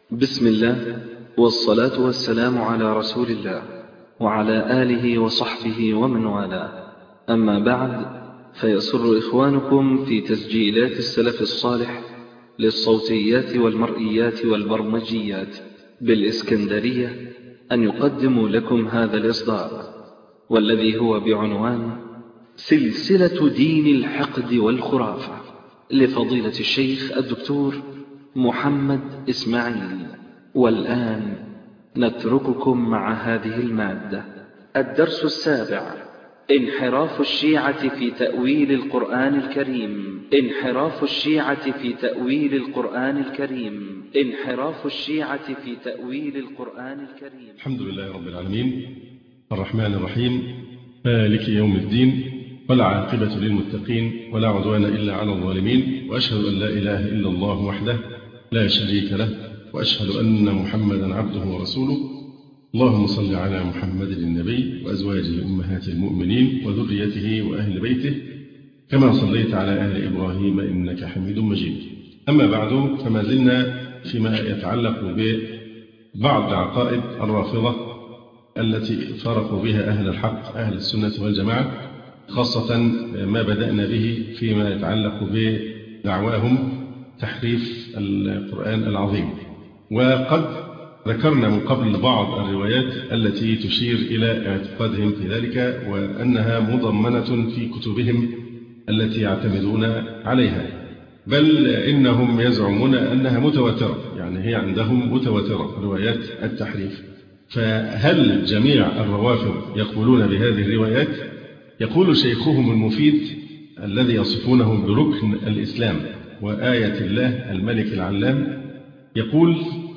بسم الله والصلاة والسلام على رسول الله وعلى آله وصحبه ومن والاه. أما بعد، فيسر إخوانكم في تسجيلات السلف الصالح للصوتيات والمرئيات والبرمجيات بالإسكندرية أن يقدموا لكم هذا الإصدار، والذي هو بعنوان سلسلة دين الحقد والخرافة لفضيلة الشيخ الدكتور محمد إسماعيل. والآن نترككم مع هذه المادة. الدرس السابع: انحراف الشيعة في تأويل القرآن الكريم. انحراف الشيعة في تأويل القرآن الكريم. انحراف الشيعة في تأويل القرآن الكريم. الحمد لله رب العالمين، الرحمن الرحيم، مالك يوم الدين، والعاقبة للمتقين، ولا عدوان إلا على الظالمين، وأشهد أن لا إله إلا الله وحده لا شريك له، وأشهد أن محمدا عبده ورسوله. اللهم صل على محمد النبي وأزواجه أمهات المؤمنين وذريته وأهل بيته كما صليت على آل إبراهيم إنك حميد مجيد. أما بعد، فما زلنا فيما يتعلق ببعض عقائد الرافضة التي فرقوا بها أهل الحق أهل السنة والجماعة، خاصة ما بدأنا به فيما يتعلق بدعواهم تحريف القرآن العظيم. وقد ذكرنا من قبل بعض الروايات التي تشير إلى اعتقادهم في ذلك، وأنها مضمنة في كتبهم التي يعتمدون عليها، بل إنهم يزعمون أنها متواترة، يعني هي عندهم متواترة روايات التحريف. فهل جميع الروافض يقولون بهذه الروايات؟ يقول شيخهم المفيد الذي يصفونه بركن الإسلام وآية الله الملك العلام، يقول: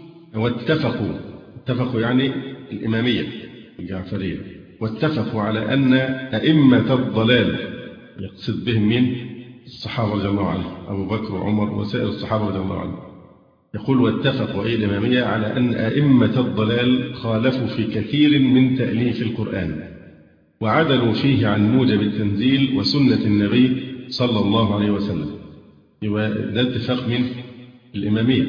واتفقوا يعني الإمامية الجعفرية، واتفقوا على أن أئمة الضلال، يقصد بهم من الصحابة رضي الله عنهم، أبو بكر وعمر وسائر الصحابة رضي الله عنهم، يقول: واتفقوا أي الإمامية على أن أئمة الضلال خالفوا في كثير من تأليف القرآن، وعدلوا فيه عن موجب التنزيل وسنة النبي صلى الله عليه وسلم. ده اتفاق من الإمامية.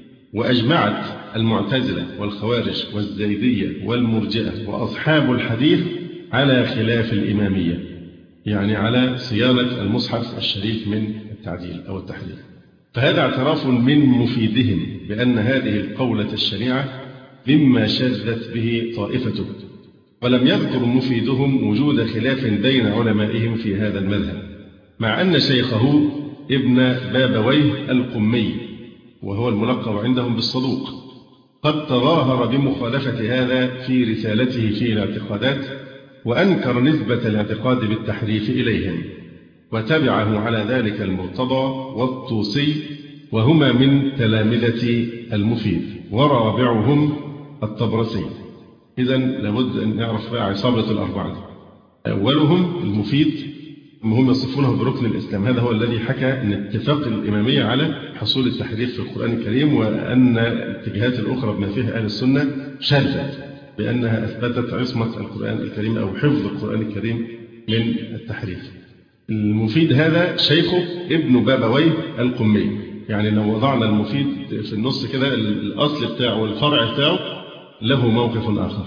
وأجمعت المعتزلة والخوارج والزيدية والمرجئة وأصحاب الحديث على خلاف الإمامية، يعني على صيانة المصحف الشريف من التعديل أو التحريف. فهذا اعتراف من مفيدهم بأن هذه القولة الشريعة مما شذت به طائفته، ولم يذكر مفيدهم وجود خلاف بين علمائهم في هذا المذهب، مع أن شيخه ابن بابويه القمي، وهو الملقب عندهم بالصدوق، قد تظاهر بمخالفة هذا في رسالته في الاعتقادات، وأنكر نسبة الاعتقاد بالتحريف إليهم، وتبعه على ذلك المرتضى والطوسي، وهما من تلامذة المفيد، ورابعهم الطبرسي. إذن لابد أن نعرف بقى عصابة الأربعة. أولهم المفيد، هم يصفونه بركن الإسلام، هذا هو الذي حكى أن اتفاق الإمامية على حصول التحريف في القرآن الكريم، وأن الاتجاهات الأخرى بما فيها أهل السنة شاذة بأنها أثبتت عصمة القرآن الكريم أو حفظ القرآن الكريم من التحريف. المفيد هذا شيخه ابن بابويه القمي، يعني لو وضعنا المفيد في النص كده، الأصل بتاعه والفرع بتاعه له موقف آخر.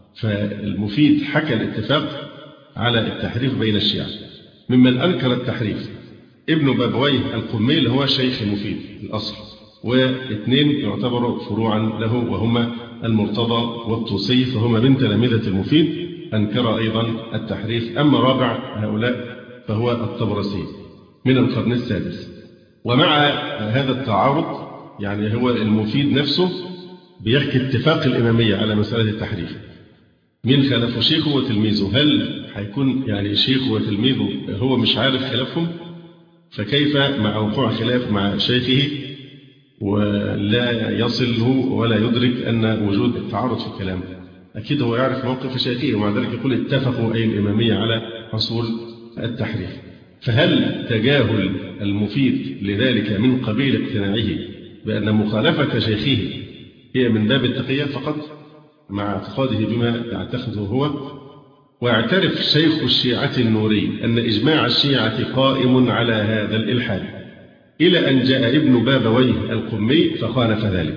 فالمفيد حكى الاتفاق على التحريف بين الشيعة. ممن أنكر التحريف ابن بابويه القمي اللي هو شيخ المفيد الأصل، واثنين يعتبروا فروعا له وهما المرتضى والطوسي، فهما من تلامذة المفيد، أنكر أيضا التحريف. أما رابع هؤلاء فهو الطبرسي من القرن السادس. ومع هذا التعارض، يعني هو المفيد نفسه بيحكي اتفاق الإمامية على مسألة التحريف. مين خالفه؟ شيخه وتلميذه. هل هيكون يعني شيخه وتلميذه هو مش عارف خلافهم؟ فكيف مع وقوع خلاف مع شيخه ولا يصله ولا يدرك أن وجود التعارض في الكلام؟ أكيد هو يعرف موقف شيخه، ومع ذلك يقول اتفقوا أي الإمامية على حصول التحريف. فهل تجاهل المفيد لذلك من قبيل اقتناعه بأن مخالفة شيخه هي من باب التقية فقط، مع اعتقاده بما يعتقده هو؟ واعترف شيخ الشيعة النوري أن إجماع الشيعة قائم على هذا الإلحاد، إلى أن جاء ابن بابويه القمي فخالف ذلك.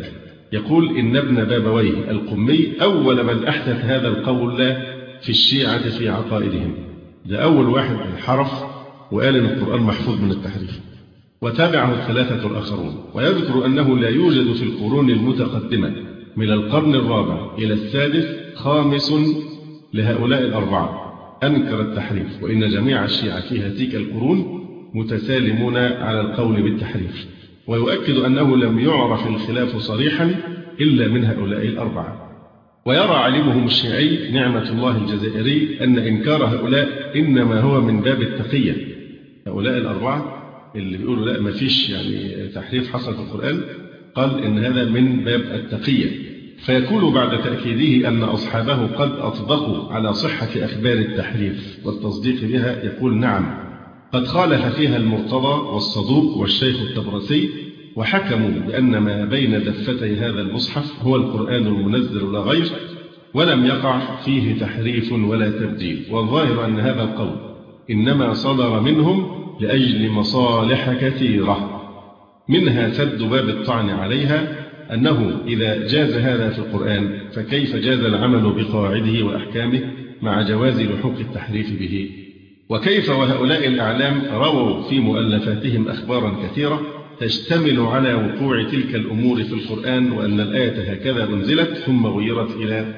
يقول إن ابن بابويه القمي أول من أحدث هذا القول في الشيعة في عقائدهم، ده أول واحد انحرف وقال إن القرآن محفوظ من التحريف، وتابعه الثلاثة الآخرون. ويذكر أنه لا يوجد في القرون المتقدمة من القرن الرابع إلى السادس خامس لهؤلاء الأربعة أنكر التحريف، وإن جميع الشيعة في هذه القرون متسالمون على القول بالتحريف. ويؤكد أنه لم يعرف الخلاف صريحا إلا من هؤلاء الأربعة. ويرى علمهم الشيعي نعمة الله الجزائري أن إنكار هؤلاء إنما هو من باب التقية. هؤلاء الأربعة اللي بيقولوا لا ما فيش يعني تحريف حصل في القرآن، قال إن هذا من باب التقية. فيكون بعد تأكيده أن أصحابه قد أطبقوا على صحة أخبار التحريف والتصديق بها، يقول نعم قد خالف فيها المرتضى والصدوق والشيخ الطبرسي، وحكموا بأن ما بين دفتي هذا المصحف هو القرآن المنزل لا غير، ولم يقع فيه تحريف ولا تبديل. والظاهر أن هذا القول إنما صدر منهم لأجل مصالح كثيرة، منها سد باب الطعن عليها، أنه إذا جاز هذا في القرآن فكيف جاز العمل بقواعده وأحكامه مع جواز لحوق التحريف به؟ وكيف وهؤلاء الأعلام رووا في مؤلفاتهم أخبارا كثيرة تشتمل على وقوع تلك الأمور في القرآن، وأن الآية هكذا أنزلت ثم غيرت إلى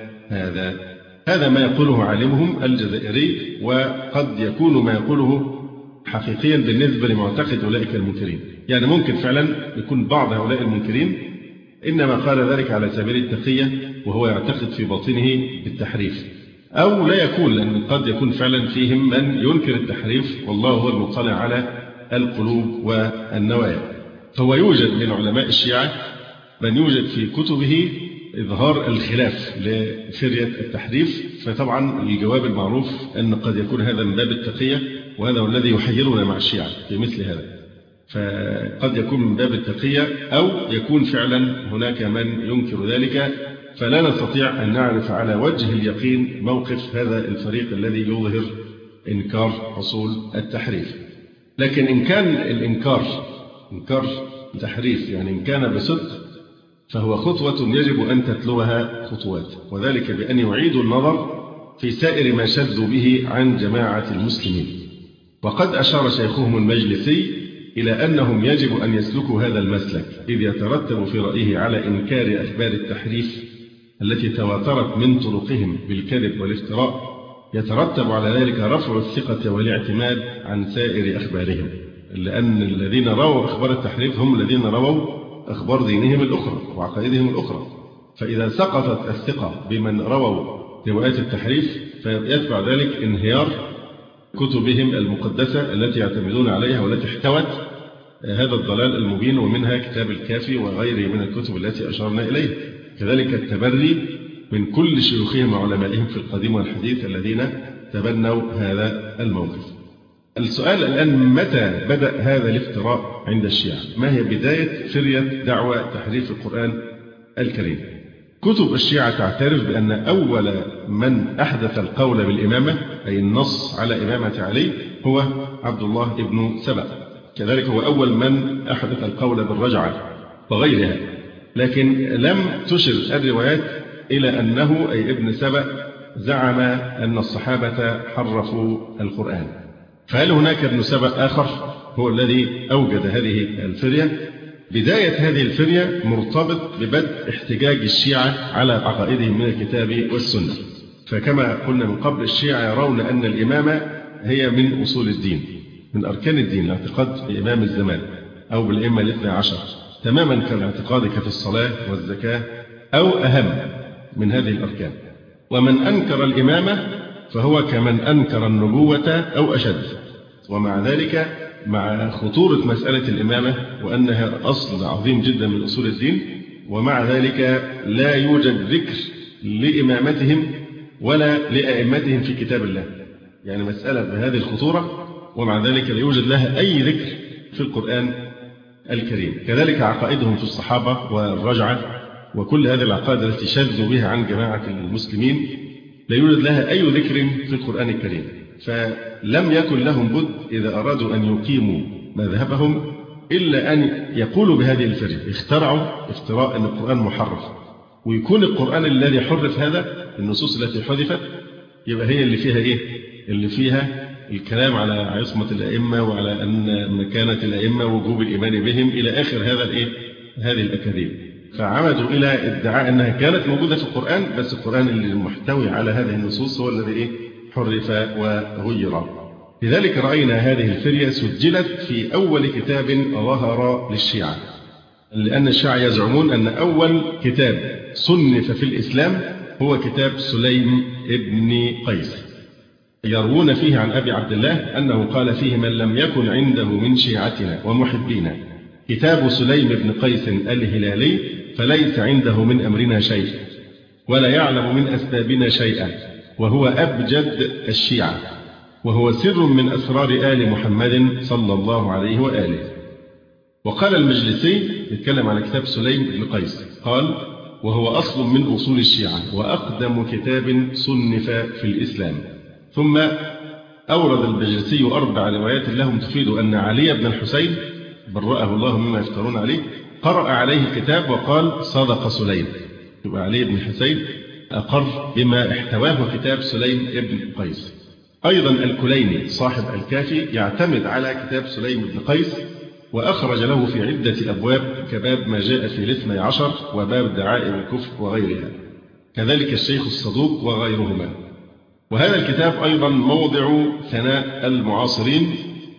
هذا ما يقوله عالمهم الجزائري، وقد يكون ما يقوله حقيقيا بالنسبة لمعتقد أولئك المنكرين. يعني ممكن فعلا يكون بعض هؤلاء المنكرين إنما قال ذلك على سبيل التقية وهو يعتقد في باطنه بالتحريف، أو لا يكون، لأن قد يكون فعلا فيهم من ينكر التحريف والله هو المطلع على القلوب والنوايا. فهو يوجد من علماء الشيعة من يوجد في كتبه إظهار الخلاف لفرية التحريف، فطبعا الجواب المعروف أن قد يكون هذا من باب التقية، وهذا هو الذي يحيرنا مع الشيعة في مثل هذا. فقد يكون من باب التقية أو يكون فعلا هناك من ينكر ذلك، فلا نستطيع أن نعرف على وجه اليقين موقف هذا الفريق الذي يظهر إنكار حصول التحريف. لكن إن كان الإنكار إنكار التحريف يعني إن كان بصدق، فهو خطوة يجب أن تتلوها خطوات، وذلك بأن يعيدوا النظر في سائر ما شذوا به عن جماعة المسلمين. وقد أشار شيخهم المجلسي إلى أنهم يجب أن يسلكوا هذا المسلك، إذ يترتب في رأيه على إنكار أخبار التحريف التي تواترت من طرقهم بالكذب والافتراء، يترتب على ذلك رفع الثقة والاعتماد عن سائر أخبارهم، لأن الذين رووا أخبار التحريف هم الذين رووا أخبار دينهم الأخرى وعقائدهم الأخرى. فإذا سقطت الثقة بمن رووا روايات التحريف فيتبع ذلك انهيار كتبهم المقدسة التي يعتمدون عليها والتي احتوت هذا الضلال المبين، ومنها كتاب الكافي وغيره من الكتب التي أشرنا إليها. كذلك التبري من كل شيوخهم وعلمائهم في القديم والحديث الذين تبنوا هذا الموقف. السؤال الآن متى بدأ هذا الافتراء عند الشيعة؟ ما هي بداية فرية دعوة تحريف القرآن الكريم؟ كتب الشيعة تعترف بأن أول من أحدث القول بالإمامة أي النص على إمامة علي هو عبد الله بن سبأ، كذلك هو أول من أحدث القول بالرجعة وغيرها. لكن لم تشر الروايات إلى أنه أي ابن سبأ زعم أن الصحابة حرفوا القرآن. فهل هناك ابن سبأ آخر هو الذي أوجد هذه الفرية؟ بداية هذه الفرية مرتبط ببدء احتجاج الشيعة على عقائدهم من الكتاب والسنة. فكما قلنا من قبل، الشيعة يرون أن الإمامة هي من أصول الدين، من أركان الدين، الاعتقاد بإمام الزمان أو بالأئمة الاثنى عشر، تماما كالاعتقاد في الصلاة والزكاة أو أهم من هذه الأركان. ومن أنكر الإمامة فهو كمن أنكر النبوة أو أشد. ومع ذلك مع خطورة مسألة الإمامة وأنها أصل عظيم جدا من أصول الدين، ومع ذلك لا يوجد ذكر لإمامتهم ولا لأئمتهم في كتاب الله. يعني مسألة بهذه الخطورة ومع ذلك لا يوجد لها أي ذكر في القرآن الكريم. كذلك عقائدهم في الصحابة والرجعة وكل هذه العقائد التي شذوا بها عن جماعة المسلمين لا يوجد لها أي ذكر في القرآن الكريم. فلم يكن لهم بد إذا أرادوا أن يقيموا مذهبهم إلا أن يقولوا بهذه الفرية، اخترعوا افتراء أن القرآن محرف، ويكون القرآن الذي حرف هذا النصوص التي حذفت يبقى هي اللي فيها إيه؟ اللي فيها الكلام على عصمة الأئمة وعلى أن مكانة الأئمة ووجوب الإيمان بهم إلى آخر هذه الأكاذيب. فعمدوا إلى ادعاء أنها كانت موجودة في القرآن، بس القرآن اللي محتوي على هذه النصوص هو الذي حرف وغير. لذلك رأينا هذه الفرية سجلت في أول كتاب ظهر للشيعة، لأن الشيعة يزعمون أن أول كتاب صنف في الإسلام هو كتاب سليم ابن قيس، يروون فيه عن أبي عبد الله أنه قال فيه: من لم يكن عنده من شيعتنا ومحبينا كتاب سليم بن قيس الهلالي فليس عنده من أمرنا شيء ولا يعلم من أسبابنا شيئا، وهو أبجد الشيعة، وهو سر من أسرار آل محمد صلى الله عليه وآله. وقال المجلسي يتكلم على كتاب سليم بن قيس، قال: وهو أصل من أصول الشيعة وأقدم كتاب صنف في الإسلام. ثم أورد المجلسي 4 روايات لهم تفيد أن علي بن الحسين برأه الله مما يفترون عليه قرأ عليه الكتاب وقال: صدق سليم. يبقى علي بن الحسين أقر بما احتواه كتاب سليم بن قيس. أيضا الكليني صاحب الكافي يعتمد على كتاب سليم بن قيس، وأخرج له في عدة أبواب كباب ما جاء في الاثني عشر وباب دعائم الكفر وغيرها، كذلك الشيخ الصدوق وغيرهما. وهذا الكتاب أيضا موضع ثناء المعاصرين،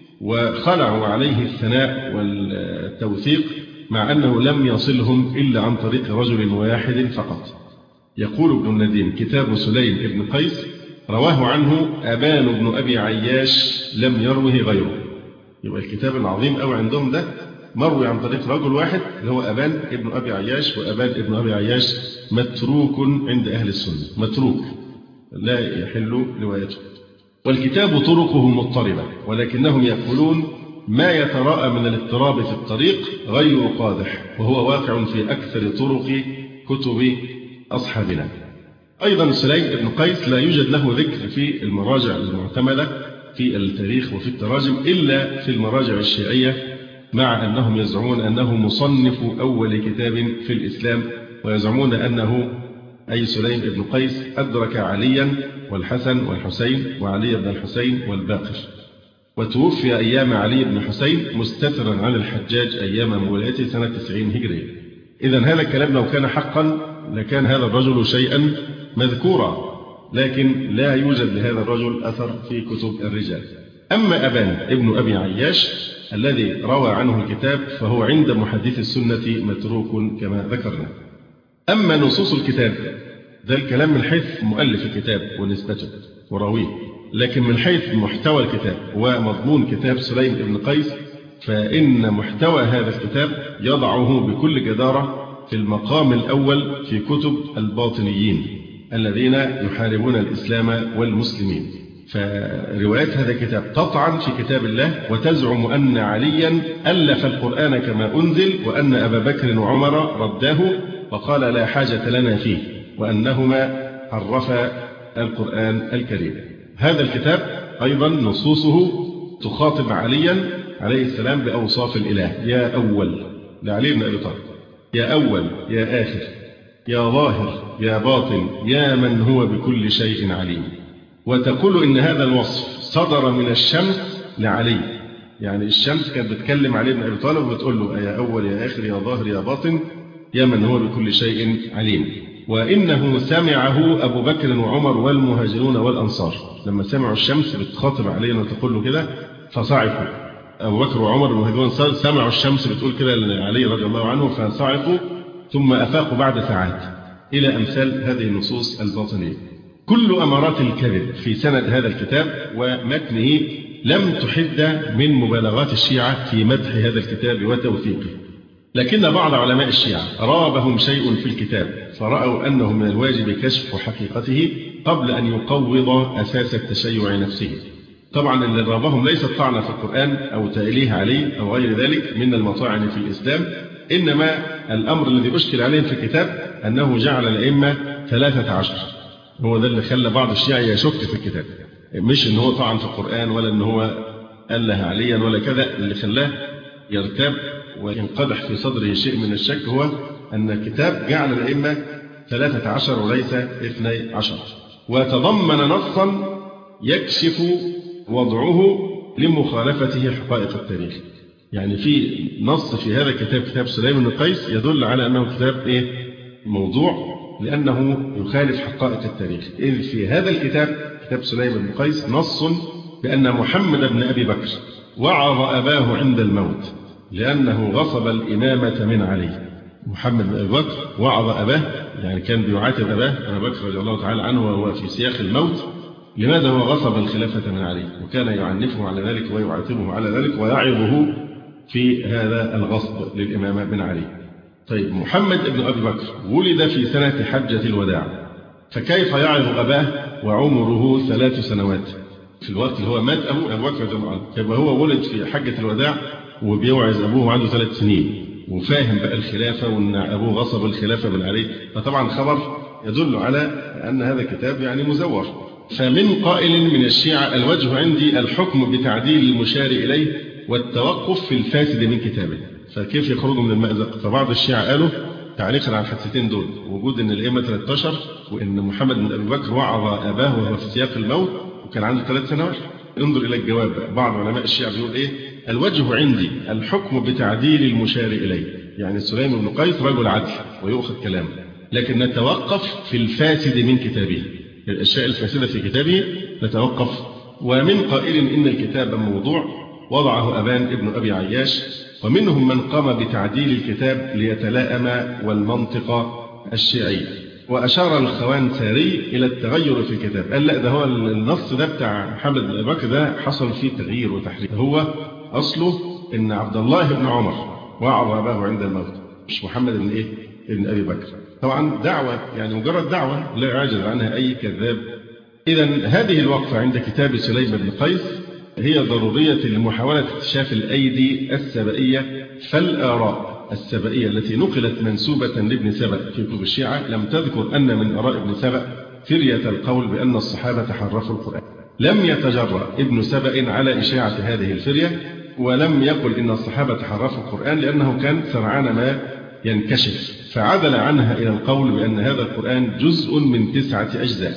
وخلعوا عليه الثناء والتوثيق مع أنه لم يصلهم إلا عن طريق رجل واحد فقط. يقول ابن النديم: كتاب سليم بن قيس رواه عنه أبان بن أبي عياش لم يروه غيره. يبقى الكتاب العظيم أو عندهم ده مروي عن طريق رجل واحد اللي هو أبان ابن أبي عياش، وأبان ابن أبي عياش متروك عند أهل السنة، متروك لا يحل روايته. والكتاب طرقه مضطربة، ولكنهم يقولون ما يتراءى من الاضطراب في الطريق غير قادح، وهو واقع في أكثر طرق كتب أصحابنا. أيضا سليم بن قيس لا يوجد له ذكر في المراجع المعتمدة في التاريخ وفي التراجم إلا في المراجع الشيعية، مع أنهم يزعمون أنه مصنف أول كتاب في الإسلام، ويزعمون أنه أي سليم بن قيس أدرك عليا والحسن والحسين وعلي بن الحسين والباقر، وتوفي أيام علي بن الحسين مستترا عن الحجاج أيام مولدته سنة 90 هجرية. إذن هذا الكلام لو كان حقا لكان هذا الرجل شيئا مذكورا، لكن لا يوجد لهذا الرجل أثر في كتب الرجال. أما أبان ابن أبي عياش الذي روى عنه الكتاب فهو عند محدث السنة متروك كما ذكرنا. أما نصوص الكتاب ده الكلام من حيث مؤلف الكتاب ونسبته وراويه، لكن من حيث محتوى الكتاب ومضمون كتاب سليم بن قيس فإن محتوى هذا الكتاب يضعه بكل جدارة في المقام الأول في كتب الباطنيين الذين يحاربون الإسلام والمسلمين. فروايات هذا الكتاب تطعن في كتاب الله وتزعم أن عليا ألف القرآن كما أنزل، وأن أبا بكر وعمر رداه وقال لا حاجة لنا فيه، وأنهما حرفا القرآن الكريم. هذا الكتاب أيضا نصوصه تخاطب عليا عليه السلام بأوصاف الإله: يا أول لعلي بن أبي طالب، يا أول يا آخر يا ظاهر يا باطن يا من هو بكل شيء عليم. وتقول إن هذا الوصف صدر من الشمس لعلي، يعني الشمس كانت بتكلم علي بن أبي طالب وبتقول له يا أول يا آخر يا ظاهر يا باطن يا من هو بكل شيء عليم. وإنه سمعه أبو بكر وعمر والمهاجرون والأنصار، لما سمعوا الشمس بتخاطب علينا وتقول له كده فصعقوا. أبو بكر وعمر والمهاجرون والأنصار سمعوا الشمس بتقول كده لعلي رضي الله عنه فصعقوا، ثم أفاقوا بعد ساعات، إلى أمثال هذه النصوص الباطنية. كل أمارات الكذب في سند هذا الكتاب ومتنه لم تحد من مبالغات الشيعة في مدح هذا الكتاب وتوثيقه، لكن بعض علماء الشيعة رابهم شيء في الكتاب فرأوا أنه من الواجب كشف حقيقته قبل أن يقوض أساس التشيع نفسه. طبعا اللي رابهم ليس الطعن في القرآن أو تأليه عليه أو غير ذلك من المطاعن في الإسلام، إنما الأمر الذي أشكل عليهم في الكتاب أنه جعل الأئمة 13، هو ده اللي خلى بعض الشيعة يشك في الكتاب، مش إن هو طعن في القرآن ولا إن هو أله عليا ولا كذا. اللي خلاه يرتاب وينقدح في صدره شيء من الشك هو أن الكتاب جعل الأئمة 13 وليس 12، وتضمن نصا يكشف وضعه لمخالفته حقائق التاريخ. يعني في نص في هذا الكتاب، كتاب سليم بن قيس، يدل على أنه كتاب موضوع، لأنه يخالف حقائق التاريخ. إذ في هذا الكتاب، كتاب سليم بن قيس، نص بأن محمد بن أبي بكر وعظ أباه عند الموت لأنه غصب الإمامة من علي. محمد بن أبي بكر وعظ أباه، يعني كان بيعاتب أباه أبا بكر رضي الله تعالى عنه وهو في سياق الموت، لماذا هو غصب الخلافة من علي، وكان يعنفه على ذلك ويعاتبه على ذلك ويعظه في هذا الغصب للإمامة من علي. طيب، محمد بن أبي بكر ولد في سنة حجة الوداع، فكيف يعظ أباه وعمره 3 سنوات في الوقت اللي هو مات أبو بكر رضي الله عنه؟ يبقى هو ولد في حجة الوداع وبيوعظ أبوه عنده 3 سنين، وفاهم بقى الخلافة وأن أبوه غصب الخلافة من عليه. فطبعا خبر يدل على أن هذا الكتاب يعني مزور. فمن قائل من الشيعة: الوجه عندي الحكم بتعديل المشار إليه والتوقف في الفاسد من كتابه. فكيف يخرجوا من المأزق؟ فبعض الشيعة قالوا تعليقا على الحادثتين دول، وجود أن الأئمة 13 وأن محمد بن أبي بكر وعظ أباه وهو في سياق الموت وكان عنده 3 سنوات. انظر إلى الجواب. بعض علماء الشيعة بيقول الوجه عندي الحكم بتعديل المشار إليه، يعني سليم بن قيس رجل عدل ويؤخذ كلامه، لكن نتوقف في الفاسد من كتابه، الأشياء الفاسدة في كتابه نتوقف. ومن قائل إن الكتاب موضوع وضعه أبان ابن أبي عياش، ومنهم من قام بتعديل الكتاب ليتلائم والمنطق الشيعي. وأشار الخوانساري إلى التغير في الكتاب، قال لا، ده هو النص ده بتاع محمد بن أبي بكر ده حصل فيه تغيير وتحريف، هو أصله إن عبد الله بن عمر وعظ أباه عند الموت، مش محمد بن ابن أبي بكر. طبعا دعوة، يعني مجرد دعوة لا يعجز عنها أي كذاب. إذا هذه الوقفة عند كتاب سليم بن قيس هي ضرورية لمحاولة اكتشاف الأيدي السبائية، فالآراء السبائية التي نقلت منسوبة لابن سبأ في كتب الشيعة لم تذكر أن من آراء ابن سبأ فرية القول بأن الصحابة حرفوا القرآن. لم يتجرأ ابن سبأ على إشاعة هذه الفرية، ولم يقل إن الصحابة حرفوا القرآن لأنه كان سرعان ما ينكشف، فعدل عنها إلى القول بأن هذا القرآن جزء من 9 أجزاء.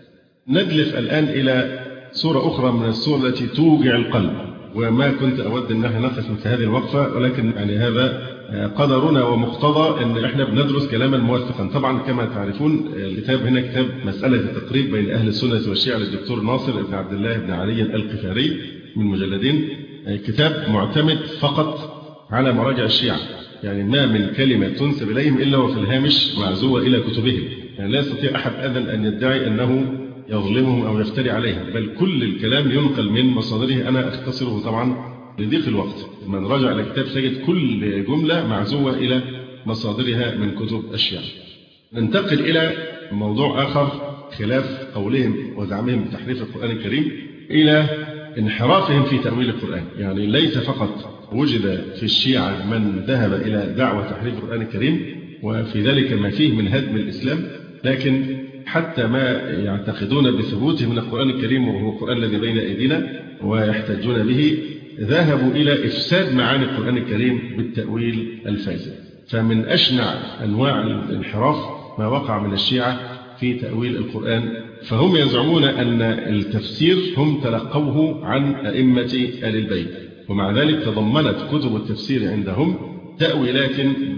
ندلف الآن إلى صورة أخرى من الصور التي توجع القلب، وما كنت أود أن نحن نقف في هذه الوقفة، ولكن يعني هذا قدرنا ومقتضى أن إحنا بندرس كلاما موثقا. طبعا كما تعرفون الكتاب هنا كتاب مسألة التقريب بين أهل السنة والشيعة للدكتور ناصر بن عبد الله بن علي القفاري من مجلدين. كتاب معتمد فقط على مراجع الشيعة، يعني ما من كلمة تنسب إليهم إلا وفي الهامش معزوة إلى كتبهم، يعني لا يستطيع أحد أبدا أن يدعي أنه يظلمهم أو يفتري عليهم، بل كل الكلام ينقل من مصادره. أنا أختصره طبعا لضيق الوقت، من رجع إلى الكتاب سيجد كل جملة معزوة إلى مصادرها من كتب الشيعة. ننتقل إلى موضوع آخر، خلاف قولهم وزعمهم بتحريف القرآن الكريم إلى انحرافهم في تأويل القرآن. يعني ليس فقط وجد في الشيعة من ذهب إلى دعوة تحريف القرآن الكريم وفي ذلك ما فيه من هدم الإسلام، لكن حتى ما يعتقدون بثبوته من القرآن الكريم وهو القرآن الذي بين أيدينا ويحتجون به، ذهبوا إلى إفساد معاني القرآن الكريم بالتأويل الفاسد. فمن أشنع أنواع الانحراف ما وقع من الشيعة في تأويل القرآن، فهم يزعمون أن التفسير هم تلقوه عن أئمة آل البيت، ومع ذلك تضمنت كتب التفسير عندهم تأويلات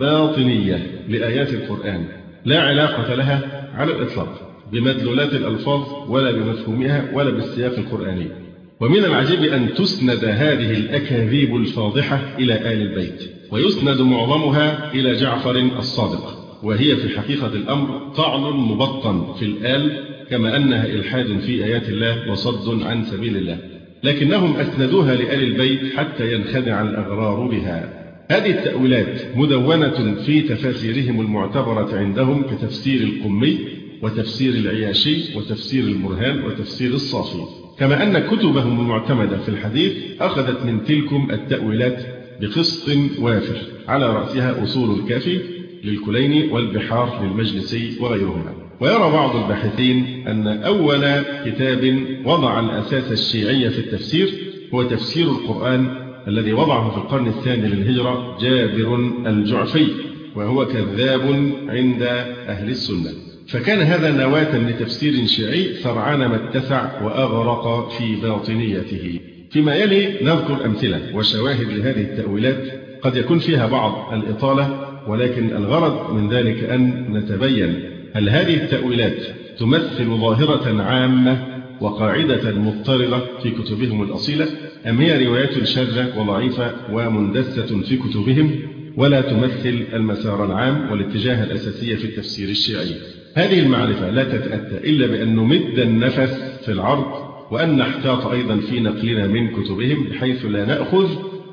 باطنية لآيات القرآن لا علاقة لها على الإطلاق بمدلولات الألفاظ ولا بمفهومها ولا بالسياق القرآني. ومن العجيب أن تسند هذه الأكاذيب الفاضحة إلى آل البيت، ويسند معظمها إلى جعفر الصادق، وهي في حقيقة الأمر طعن مبطن في الآل، كما أنها إلحاد في آيات الله وصد عن سبيل الله، لكنهم أسندوها لآل البيت حتى ينخدع الأغرار بها. هذه التأويلات مدونة في تفاسيرهم المعتبرة عندهم كتفسير القمي وتفسير العياشي وتفسير البرهان وتفسير الصافي، كما أن كتبهم المعتمدة في الحديث أخذت من تلكم التأويلات بقسط وافر، على رأسها أصول الكافي للكليني والبحار للمجلسي وغيرهما. ويرى بعض الباحثين أن أول كتاب وضع الأساس الشيعي في التفسير هو تفسير القرآن الذي وضعه في القرن الثاني للهجرة جابر الجعفي، وهو كذاب عند أهل السنة. فكان هذا نواة لتفسير شيعي سرعان ما اتسع وأغرق في باطنيته. فيما يلي نذكر أمثلة وشواهد لهذه التأويلات قد يكون فيها بعض الإطالة، ولكن الغرض من ذلك أن نتبين هل هذه التأويلات تمثل ظاهرة عامة وقاعدة مضطردة في كتبهم الأصيلة، أم هي روايات شاذة وضعيفة ومندسة في كتبهم ولا تمثل المسار العام والاتجاه الأساسي في التفسير الشيعي. هذه المعرفة لا تتأتى إلا بأن نمد النفس في العرض، وأن نحتاط أيضا في نقلنا من كتبهم بحيث لا نأخذ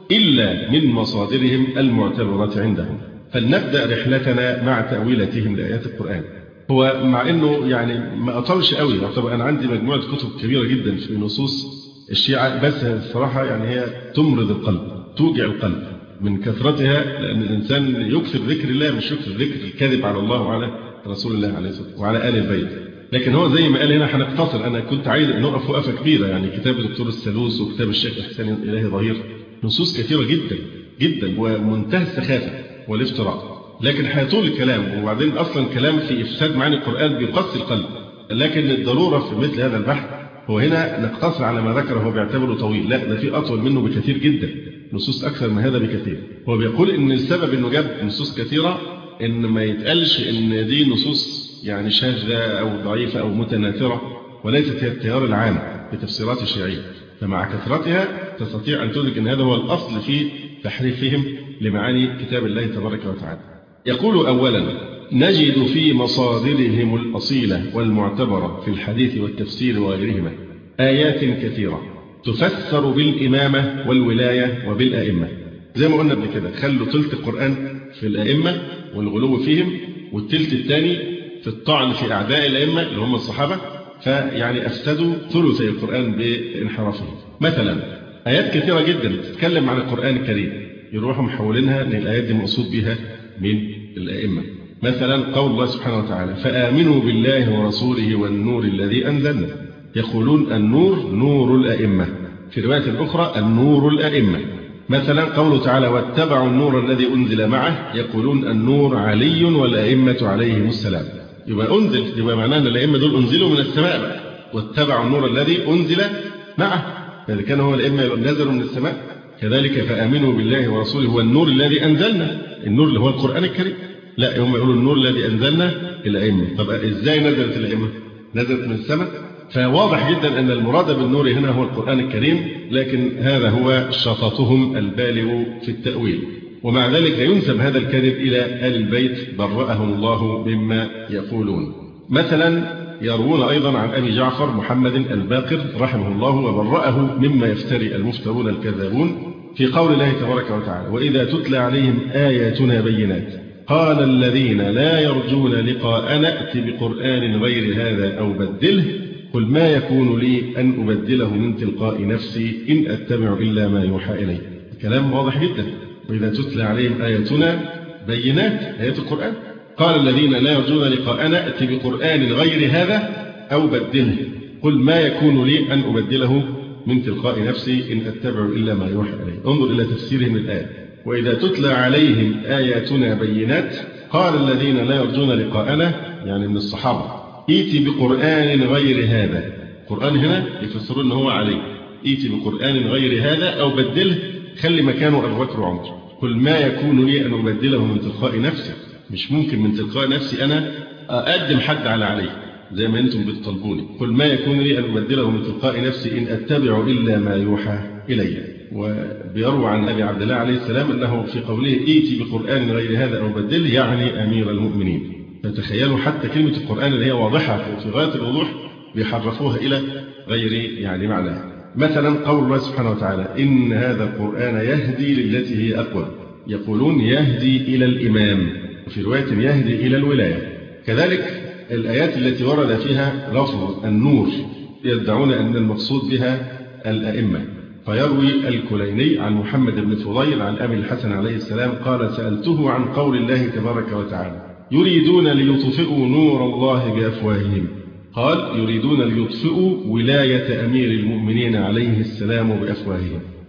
إلا من مصادرهم المعتبرة عندهم. فلنبدأ رحلتنا مع تأويلتهم لآيات القرآن. هو مع أنه يعني ما أطلش قوي، طبعا أنا عندي مجموعة كتب كبيرة جدا في نصوص الشيعة، بس الصراحة يعني هي تمرض القلب، توجع القلب من كثرتها، لأن الإنسان يكثر ذكر الله مش يكثر ذكر الكذب على الله وعلى رسول الله عليه الصلاة والسلام وعلى آل البيت. لكن هو زي ما قال هنا هنقتصر. أنا كنت عايز نقف وقفة كبيرة، يعني كتاب الدكتور السلوس وكتاب الشيخ إحسان الإلهي ظهير، نصوص كثيرة جدا جدا ومنتهى السخافة والافتراء، لكن هيطول الكلام، وبعدين أصلا كلام في إفساد معاني القرآن بيقسي القلب. لكن الضرورة في مثل هذا البحث هو هنا نقتصر على ما ذكره، هو بيعتبره طويل، لا ده في أطول منه بكثير جدا، نصوص أكثر من هذا بكثير. هو بيقول إن السبب إنه جاب نصوص كثيرة إن ما يتقالش إن دي نصوص يعني شاذة أو ضعيفة أو متناثرة، وليست هي التيار العام في تفسيرات الشيعية، فمع كثرتها تستطيع أن تدرك أن هذا هو الأصل في تحريفهم لمعاني كتاب الله تبارك وتعالى. يقول أولا: نجد في مصادرهم الأصيلة والمعتبرة في الحديث والتفسير وغيرهما آيات كثيرة تفسر بالإمامة والولاية وبالأئمة. زي ما قلنا قبل كده، خلوا ثلث القرآن في الأئمة والغلو فيهم، والثلث الثاني في الطعن في أعداء الأئمة اللي هم الصحابة، فيعني أفسدوا ثلثي القرآن بانحرافهم. مثلا آيات كثيرة جدا تتكلم عن القرآن الكريم يروحوا محولينها ان الآيات دي مقصود بها من الأئمة. مثلا قول الله سبحانه وتعالى: فآمنوا بالله ورسوله والنور الذي أنزلنا. يقولون النور نور الأئمة، في رواية أخرى النور الأئمة. مثلا قوله تعالى: واتبعوا النور الذي أنزل معه. يقولون النور علي والأئمة عليهم السلام. يبقى أنزل، يبقى معناه أن الأئمة دول أنزلوا من السماء بقى. واتبعوا النور الذي أنزل معه، فإذا كان هو الأئمة نزلوا من السماء، كذلك فآمنوا بالله ورسوله هو النور الذي أنزلنا، النور اللي هو القرآن الكريم. لا، هم يقولوا النور الذي أنزلنا الأئمة. طب إزاي نزلت الأئمة؟ نزلت من السماء. فواضح جدا أن المراد بالنور هنا هو القرآن الكريم، لكن هذا هو شططهم البالغ في التأويل. ومع ذلك ينسب هذا الكذب إلى آل البيت برأهم الله مما يقولون. مثلا يروون أيضا عن أبي جعفر محمد الباقر رحمه الله وبرأه مما يفتري المفترون الكذابون في قول الله تبارك وتعالى: وإذا تتلى عليهم آياتنا بينات قال الذين لا يرجون لقاءنا ائت بقرآن غير هذا أو بدله قل ما يكون لي أن أبدله من تلقاء نفسي إن أتبع إلا ما يوحى إلي. كلام واضح جدا. وإذا تتلى عليهم آياتنا بينات، آيات القرآن، قال الذين لا يرجون لقاءنا ائت بقرآن غير هذا أو بدله قل ما يكون لي أن أبدله من تلقاء نفسي إن أتبع إلا ما يوحى إلي. انظر إلى تفسيرهم الآية: وإذا تتلى عليهم آياتنا بينات قال الذين لا يرجون لقاءنا، يعني من الصحابة، ائت بقرآن غير هذا. قرآن هنا يفسرون أنه هو عليه، ائت بقرآن غير هذا أو بدله، خلي مكانه أبو بكر وعمر. قل ما يكون لي أن أبدله من تلقاء نفسي، مش ممكن من تلقاء نفسي أنا أقدم حد عليه زي ما أنتم بتطلبوني. قل ما يكون لي أن أبدله من تلقاء نفسي إن أتبع إلا ما يوحى إلي. وبيروى عن أبي عبد الله عليه السلام أنه في قوله ائت بقرآن غير هذا أو بدله يعني أمير المؤمنين. فتخيلوا حتى كلمة القرآن اللي هي واضحة في غاية الوضوح بيحرفوها إلى غير يعني معناها. مثلا قول الله سبحانه وتعالى: إن هذا القرآن يهدي للتي هي أقوم. يقولون يهدي إلى الإمام، وفي رواية يهدي إلى الولاية. كذلك الآيات التي ورد فيها لفظ النور يدعون أن المقصود بها الأئمة. فيروي الكليني عن محمد بن فضيل عن أبي الحسن عليه السلام قال: سألته عن قول الله تبارك وتعالى: يريدون ليطفئوا نور الله بأفواههم. قال: يريدون ليطفئوا ولاية أمير المؤمنين عليه السلام بأفواههم.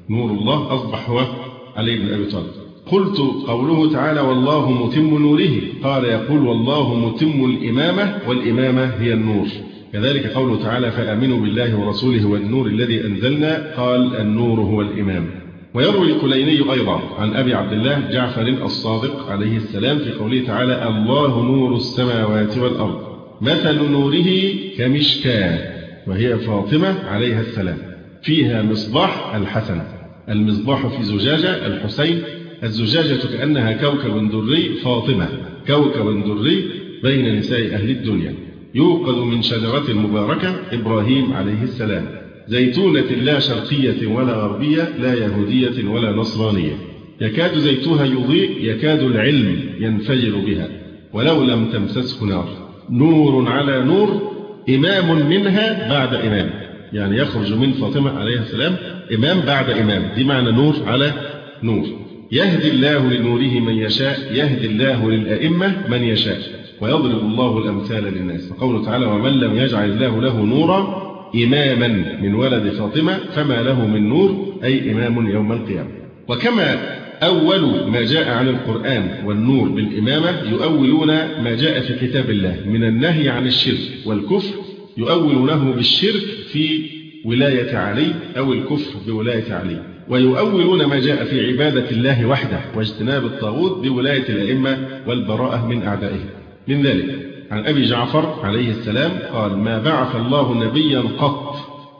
نور الله أصبح هو علي بن أبي طالب. قلت قوله تعالى والله متم نوره، قال يقول والله متم الإمامة، والإمامة هي النور. كذلك قوله تعالى فآمنوا بالله ورسوله والنور الذي أنزلنا، قال النور هو الإمام. ويروي الكليني أيضا عن أبي عبد الله جعفر الصادق عليه السلام في قوله تعالى الله نور السماوات والأرض مثل نوره كمشكاة، وهي فاطمة عليها السلام، فيها مصباح الحسن. المصباح في زجاجة الحسين، الزجاجة كأنها كوكب دري، فاطمة كوكب دري بين نساء أهل الدنيا، يوقد من شجرة مباركة إبراهيم عليه السلام، زيتونة لا شرقية ولا غربية، لا يهودية ولا نصرانية، يكاد زيتها يضيء، يكاد العلم ينفجر بها ولو لم تمسسه نار، نور على نور، إمام منها بعد إمام. يعني يخرج من فاطمة عليه السلام إمام بعد إمام، دي معنى نور على نور. يهدي الله لنوره من يشاء، يهدي الله للأئمة من يشاء، ويضرب الله الأمثال للناس. وقوله تعالى ومن لم يجعل الله له نورا إماما من ولد فاطمة فما له من نور، أي إمام يوم القيامة. وكما أول ما جاء عن القرآن والنور بالإمامة، يؤولون ما جاء في كتاب الله من النهي عن الشرك والكفر، يؤولونه بالشرك في ولاية علي أو الكفر بولاية علي، ويؤولون ما جاء في عبادة الله وحده واجتناب الطاغوت بولاية الأئمة والبراءة من أعدائه. من ذلك عن أبي جعفر عليه السلام قال ما بعث الله نبيا قط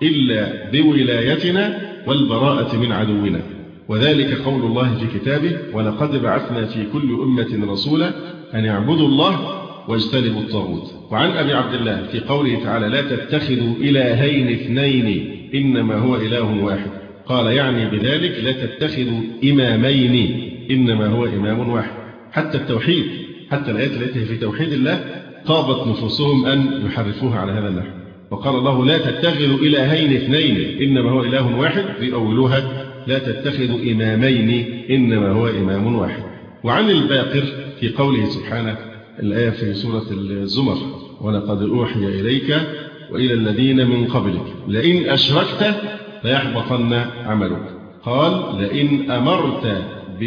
إلا بولايتنا والبراءة من عدونا، وذلك قول الله في كتابه ولقد بعثنا في كل أمة رسولا أن يعبدوا الله واجتنبوا الطاغوت. وعن أبي عبد الله في قوله تعالى لا تتخذوا إلهين اثنين إنما هو إله واحد، قال يعني بذلك لا تتخذوا إمامين إنما هو إمام واحد. حتى التوحيد، حتى الآيات التي في توحيد الله طابت نفوسهم أن يحرفوها على هذا النحو، وقال الله لا تتخذوا إلهين اثنين إنما هو إله واحد، ليؤولوها لا تتخذوا إمامين إنما هو إمام واحد. وعن الباقر في قوله سبحانه الآية في سورة الزمر ولقد أوحي إليك وإلى الذين من قبلك لئن أشركت ليحبطن عملك، قال لئن أمرت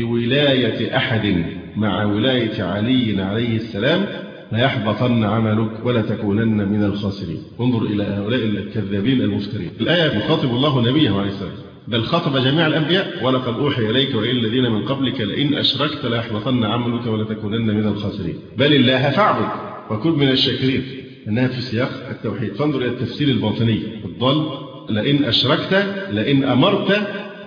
بولاية أحد مع ولاية علي عليه السلام ليحبطن عملك ولا تكونن من الخاسرين. انظر إلى هؤلاء الكذابين المفترين. الآية مخاطب الله نبيه عليه السلام، بل خاطب جميع الأنبياء ولقد أوحي إليك وإلى الذين من قبلك لئن أشركت ليحبطن عملك ولا تكونن من الخاسرين، بل الله فاعبد وكن من الشاكرين، أنها في سياق التوحيد. فانظر إلى التفسير الباطني الضال، لئن أشركت لئن أمرت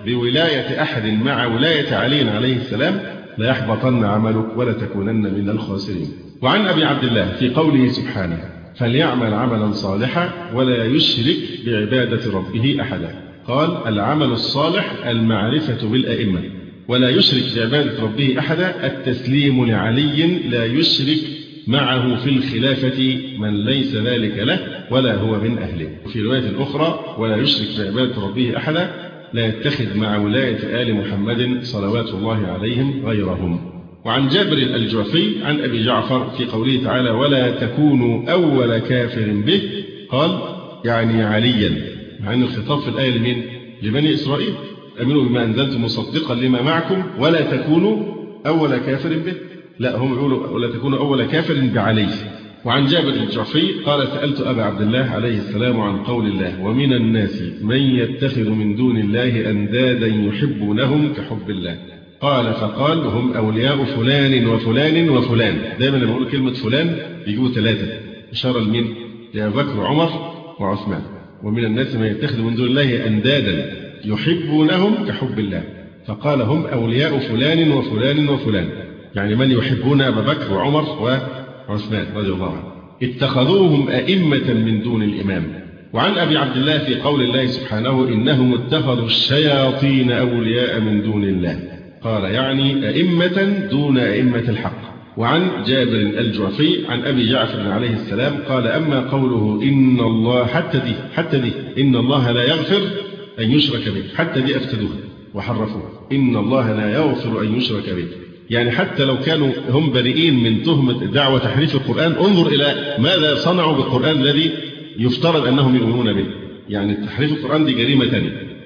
بولاية أحد مع ولاية علي عليه السلام ليحبطن عملك ولا تكونن من الخاسرين. وعن أبي عبد الله في قوله سبحانه فليعمل عملا صالحا ولا يشرك بعبادة ربه أحدا، قال العمل الصالح المعرفة بالأئمة، ولا يشرك بعبادة ربه أحدا التسليم لعلي لا يشرك معه في الخلافة من ليس ذلك له ولا هو من أهله. وفي رواية أخرى ولا يشرك بعبادة ربه أحدا لا يتخذ مع ولاية آل محمد صلوات الله عليهم غيرهم. وعن جابر الجعفي عن أبي جعفر في قوله تعالى ولا تكونوا أول كافر به، قال يعني عليا، مع أن الخطاب في الآية لمن؟ لبني إسرائيل، أمنوا بما أنزلت مصدقا لما معكم ولا تكونوا أول كافر به، لا هم يقولوا ولا تكونوا أول كافر بعلي. وعن جابر الجعفي قال سألت أبا عبد الله عليه السلام عن قول الله ومن الناس من يتخذ من دون الله أندادا يحبونهم كحب الله، قال فقال هم أولياء فلان وفلان وفلان. دائما لما يقول كلمة فلان بيجوا ثلاثة، إشارة لمين؟ لأبي بكر وعمر وعثمان. ومن الناس من يتخذ من دون الله أندادا يحبونهم كحب الله، فقال هم أولياء فلان وفلان وفلان، يعني من يحبون أبا بكر وعمر وعثمان رضي الله عنه، اتخذوهم أئمة من دون الإمام. وعن أبي عبد الله في قول الله سبحانه إنهم اتخذوا الشياطين أولياء من دون الله، قال يعني أئمة دون أئمة الحق. وعن جابر الجعفي عن أبي جعفر عليه السلام قال أما قوله إن الله حتى دي إن الله لا يغفر أن يشرك به، حتى دي أفسدوها وحرفوها، إن الله لا يغفر أن يشرك به، يعني حتى لو كانوا هم بريئين من تهمة دعوة تحريف القرآن، انظر إلى ماذا صنعوا بالقرآن الذي يفترض أنهم يؤمنون به. يعني تحريف القرآن دي جريمة ثانية،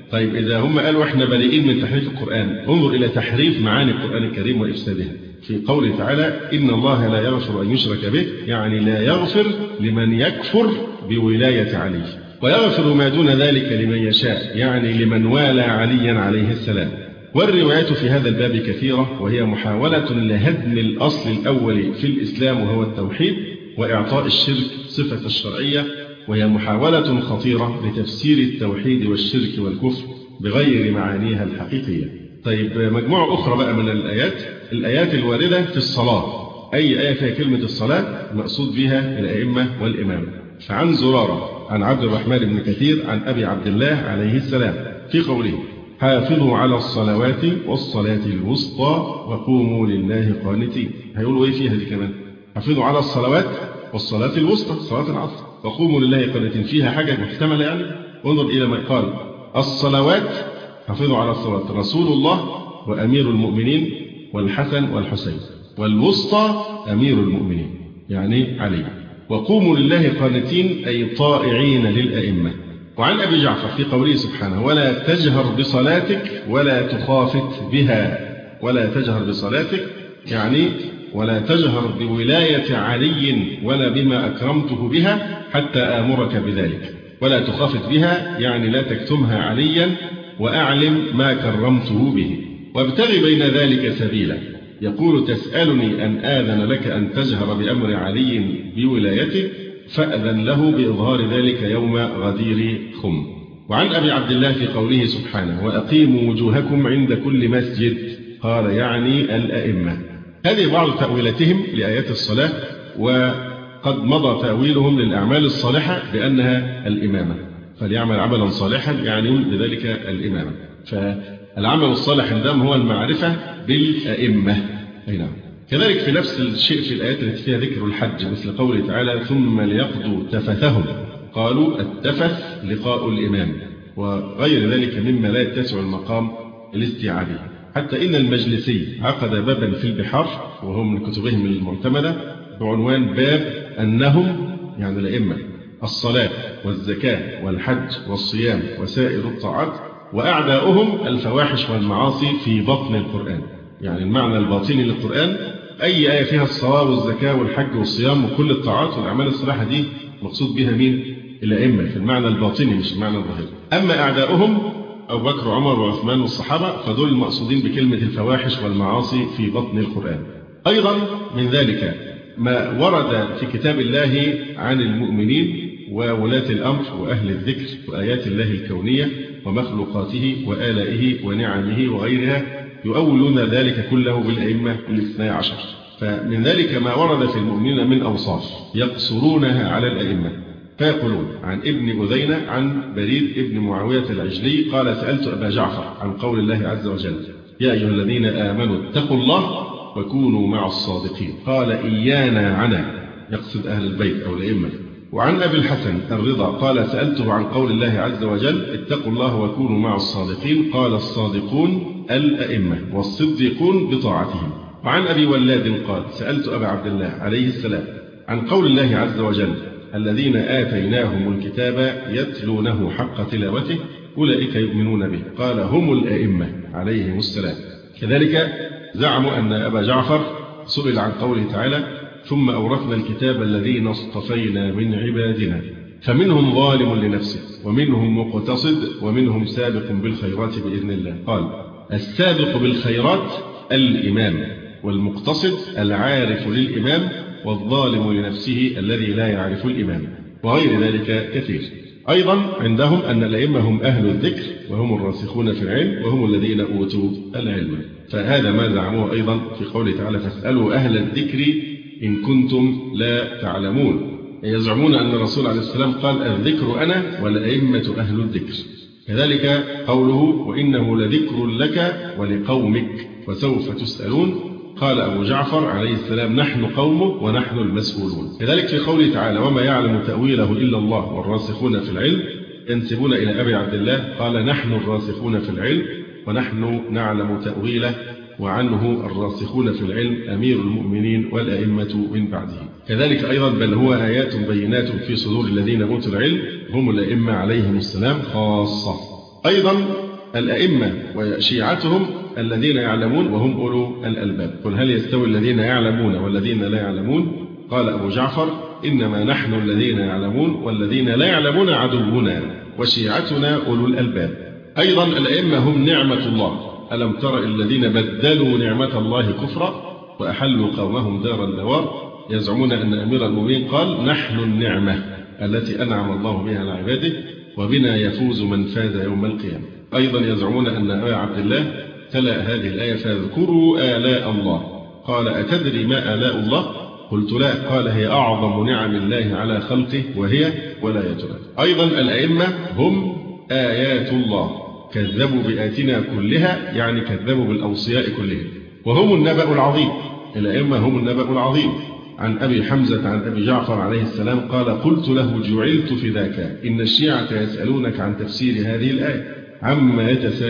طيب إذا هم قالوا إحنا بريئين من تحريف القرآن، انظر إلى تحريف معاني القرآن الكريم وإفسادها في قوله تعالى: إن الله لا يغفر أن يشرك به، يعني لا يغفر لمن يكفر بولاية علي، ويغفر ما دون ذلك لمن يشاء، يعني لمن والى عليا عليه السلام. والروايات في هذا الباب كثيرة، وهي محاولة لهدم الأصل الأول في الإسلام وهو التوحيد، وإعطاء الشرك صفة الشرعية، وهي محاولة خطيرة لتفسير التوحيد والشرك والكفر بغير معانيها الحقيقية. طيب مجموعة أخرى بقى من الآيات الواردة في الصلاة. أي آية فيها كلمة الصلاة مقصود بها الأئمة والإمام. فعن زرارة عن عبد الرحمن بن كثير عن أبي عبد الله عليه السلام في قوله: حافظوا على الصلوات والصلاة الوسطى وقوموا لله قانتين. هيقولوا إيه فيها دي كمان؟ حافظوا على الصلوات والصلاة الوسطى، صلاة العصر، وقوموا لله قانتين، فيها حاجة محتملة يعني؟ انظر إلى ما قال: الصلوات، حافظوا على الصلوات رسول الله وأمير المؤمنين والحسن والحسين، والوسطى أمير المؤمنين يعني علي، وقوموا لله قانتين أي طائعين للأئمة. وعن أبي جعفر في قوله سبحانه: ولا تجهر بصلاتك ولا تخافت بها. ولا تجهر بصلاتك يعني ولا تجهر بولاية علي ولا بما أكرمته بها حتى آمرك بذلك. ولا تخافت بها يعني لا تكتمها عليا وأعلم ما كرمته به، وابتغ بين ذلك سبيلا. يقول: تسألني أن آذن لك أن تجهر بأمر علي بولايته، فأذن له بإظهار ذلك يوم غدير خم. وعن أبي عبد الله في قوله سبحانه: وأقيموا وجوهكم عند كل مسجد، قال يعني الأئمة. هذه بعض تأويلاتهم لآيات الصلاة، وقد مضى تأويلهم للأعمال الصالحة بأنها الإمامة، فليعمل عملا صالحا يعني بذلك الإمامة. فالعمل الصالح عندهم هو المعرفة بالأئمة. أي نعم. كذلك في نفس الشيء في الآيات التي فيها ذكر الحج، مثل قوله تعالى: ثم ليقضوا تفثهم، قالوا التفث لقاء الإمام، وغير ذلك مما لا يتسع المقام الاستيعابي. حتى إن المجلسي عقد بابا في البحار، وهو من كتبهم المعتمدة، بعنوان باب أنهم يعني الأئمة الصلاة والزكاة والحج والصيام وسائر الطاعات، وأعداؤهم الفواحش والمعاصي في بطن القرآن. يعني المعنى الباطني للقرآن أي آية فيها الصلاة والزكاة والحج والصيام وكل الطاعات والأعمال الصالحة دي مقصود بها مين؟ الأئمة في المعنى الباطني مش المعنى الظاهري. أما أعداؤهم أبو بكر وعمر وعثمان والصحابة فدول المقصودين بكلمة الفواحش والمعاصي في بطن القرآن. أيضا من ذلك ما ورد في كتاب الله عن المؤمنين وولاة الأمر وأهل الذكر وآيات الله الكونية ومخلوقاته وآلائه ونعمه وغيرها، يؤولون ذلك كله بالأئمة الاثني عشر. فمن ذلك ما ورد في المؤمنين من أوصاف يقصرونها على الأئمة، فيقولون عن ابن أذينة عن بريد ابن معاوية العجلي قال: سألت أبا جعفر عن قول الله عز وجل: يا أيها الذين آمنوا اتقوا الله وكونوا مع الصادقين، قال: إيانا عنا، يقصد أهل البيت أو الأئمة. وعن أبي الحسن الرضا قال: سألته عن قول الله عز وجل: اتقوا الله وكونوا مع الصادقين، قال: الصادقون الأئمة والصديقون بطاعتهم. وعن أبي ولاد قال: سألت أبا عبد الله عليه السلام عن قول الله عز وجل: الذين آتيناهم الكتاب يتلونه حق تلاوته أولئك يؤمنون به، قال: هم الأئمة عليهم السلام. كذلك زعموا أن أبا جعفر سئل عن قوله تعالى: ثم أورثنا الكتاب الذين اصطفينا من عبادنا فمنهم ظالم لنفسه ومنهم مقتصد ومنهم سابق بالخيرات بإذن الله، قال: السابق بالخيرات الإمام، والمقتصد العارف للإمام، والظالم لنفسه الذي لا يعرف الإمام، وغير ذلك كثير. أيضا عندهم أن الأئمة هم أهل الذكر وهم الراسخون في العلم وهم الذين أوتوا العلم. فهذا ما زعموه أيضا في قوله تعالى: فاسألوا أهل الذكر إن كنتم لا تعلمون. يزعمون أن الرسول عليه السلام قال: الذكر أنا والأئمة أهل الذكر. كذلك قوله: وإنه لذكر لك ولقومك وسوف تسألون، قال أبو جعفر عليه السلام: نحن قومه ونحن المسؤولون. كذلك في قوله تعالى: وما يعلم تأويله إلا الله والراسخون في العلم، ينسبون إلى أبي عبد الله قال: نحن الراسخون في العلم ونحن نعلم تأويله، وعنه الراسخون في العلم أمير المؤمنين والأئمة من بعده. كذلك أيضا بل هو آيات بينات في صدور الذين أوتوا العلم هم الأئمة عليهم السلام خاصة. أيضا الأئمة وشيعتهم الذين يعلمون وهم أولو الألباب. قل هل يستوي الذين يعلمون والذين لا يعلمون؟ قال أبو جعفر إنما نحن الذين يعلمون والذين لا يعلمون عدونا وشيعتنا أولو الألباب. أيضا الأئمة هم نعمة الله. ألم تر الذين بدلوا نعمة الله كفرا وأحلوا قومهم دار البوار يزعمون أن أمير المؤمنين قال نحن النعمة التي أنعم الله بها على عباده وبنا يفوز من فاز يوم القيامة. أيضا يزعمون أن أبا عبد الله تلا هذه الآية فاذكروا آلاء الله قال أتدري ما آلاء الله؟ قلت لا. قال هي أعظم نعم الله على خلقه وهي ولاية الله. أيضا الأئمة هم آيات الله كذبوا بآياتنا كلها يعني كذبوا بالأوصياء كلهم وهم النبأ العظيم. الأئمة هم النبأ العظيم. عن أبي حمزة عن أبي جعفر عليه السلام قال قلت له جعلت فداك إن الشيعة يسألونك عن تفسير هذه الآية عما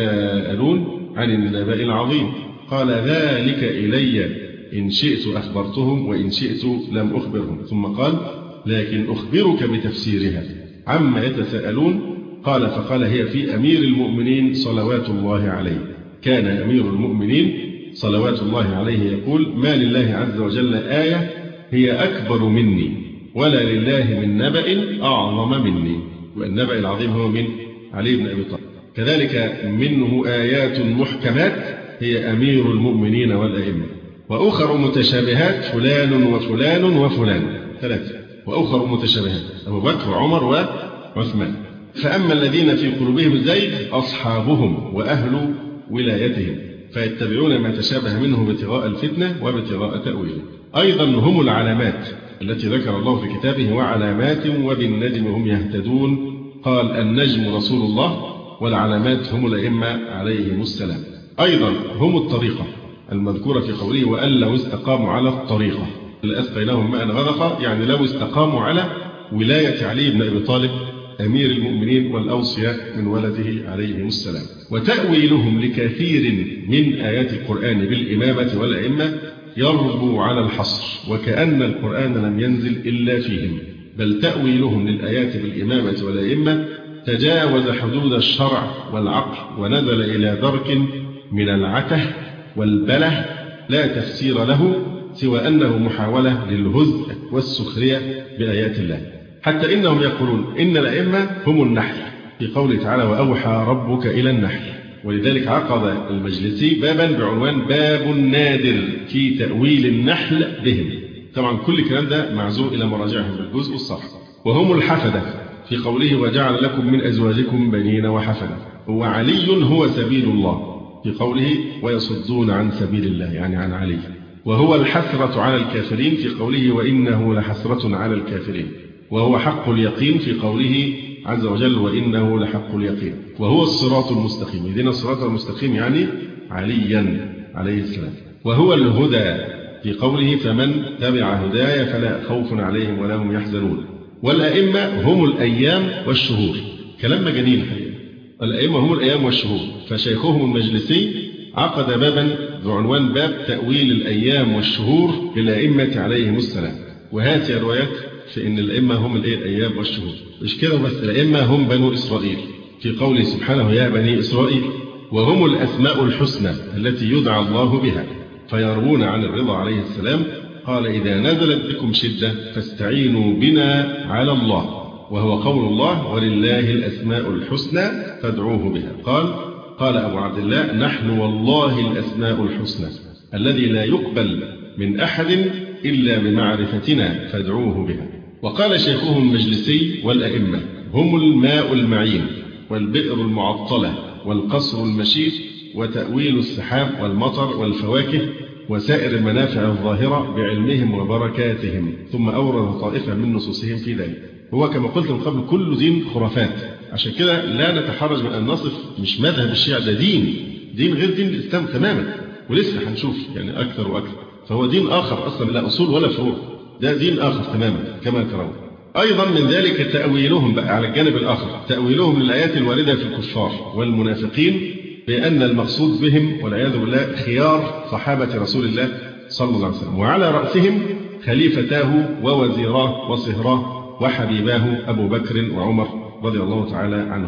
يتساءلون عن النبأ العظيم قال ذلك إلي إن شئت أخبرتهم وإن شئت لم أخبرهم. ثم قال لكن أخبرك بتفسيرها عما يتساءلون قال فقال هي في أمير المؤمنين صلوات الله عليه. كان أمير المؤمنين صلوات الله عليه يقول ما لله عز وجل آية هي أكبر مني ولا لله من نبأ أعظم مني. والنبأ العظيم هو من علي بن أبي طالب. كذلك منه آيات محكمات هي أمير المؤمنين والأئمة. وأخر متشابهات فلان وفلان وفلان ثلاثة. وأخر متشابهات أبو بكر وعمر وعثمان. فأما الذين في قلوبهم زيغ أصحابهم وأهل ولايتهم فيتبعون ما تشابه منه ابتغاء الفتنة وابتغاء تأويله. أيضا هم العلامات التي ذكر الله في كتابه وعلامات وبالنجم هم يهتدون. قال النجم رسول الله والعلامات هم الأئمة عليهم السلام. أيضا هم الطريقة المذكورة في قوله وأن لو استقاموا على الطريقة لأسقيناهم ماء غدقا يعني لو استقاموا على ولاية علي بن أبي طالب أمير المؤمنين والأوصياء من ولده عليهم السلام. وتأويلهم لكثير من آيات القرآن بالإمامة والأئمة يربو على الحصر وكأن القرآن لم ينزل إلا فيهم بل تأويلهم للآيات بالإمامة والأئمة تجاوز حدود الشرع والعقل ونزل إلى درك من العته والبله لا تفسير له سوى أنه محاولة للهزء والسخرية بآيات الله. حتى إنهم يقولون إن الأئمة هم النحل في قوله تعالى وأوحى ربك إلى النحل. ولذلك عقد المجلسي بابا بعنوان باب نادر في تأويل النحل بهم. طبعا كل الكلام ده معزوم إلى مراجعهم بالجزء والصفحة. وهم الحفدة في قوله وجعل لكم من أزواجكم بنين وحفدة. وعلي هو سبيل الله في قوله ويصدون عن سبيل الله يعني عن علي. وهو الحسرة على الكافرين في قوله وإنه لحسرة على الكافرين. وهو حق اليقين في قوله عز وجل وإنه لحق اليقين. وهو الصراط المستقيم يدينا الصراط المستقيم يعني عليا عليه السلام. وهو الهدى في قوله فمن تبع هدايا فلا خوف عليهم ولا هم يحزنون. والأئمة هم الأيام والشهور. كلام مجانين حقيقة. الأئمة هم الأيام والشهور. فشيخهم المجلسي عقد بابا بعنوان باب تأويل الأيام والشهور للأئمة عليهم السلام. وهذه روايات في أن الأئمة هم الأيام والشهور. مش كده بس الأئمة هم بنو إسرائيل في قوله سبحانه يا بني إسرائيل. وهم الأسماء الحسنى التي يدعى الله بها فيروون عن الرضا عليه السلام قال إذا نزلت بكم شدة فاستعينوا بنا على الله وهو قول الله ولله الأسماء الحسنى فادعوه بها. قال أبو عبد الله نحن والله الأسماء الحسنى الذي لا يقبل من أحد إلا بمعرفتنا فادعوه بها. وقال شيخهم المجلسي والأئمة هم الماء المعين والبئر المعطلة والقصر المشيد وتأويل السحاب والمطر والفواكه وسائر المنافع الظاهرة بعلمهم وبركاتهم. ثم أورد طائفة من نصوصهم في ذلك. هو كما قلت من قبل كل دين خرافات. عشان كده لا نتحرج من أن نصف مش مذهب الشيعة ده دين غير دين الإسلام تماما. ولسه هنشوف يعني أكثر وأكثر. فهو دين آخر أصلا لا أصول ولا فروع. ده دين آخر تماما كما ترون. أيضا من ذلك تأويلهم بقى على الجانب الآخر تأويلهم للآيات الواردة في الكفار والمنافقين بأن المقصود بهم والعياذ بالله خيار صحابة رسول الله صلى الله عليه وسلم وعلى رأسهم خليفتاه ووزيراه وصهراه وحبيباه أبو بكر وعمر رضي الله تعالى عنهما.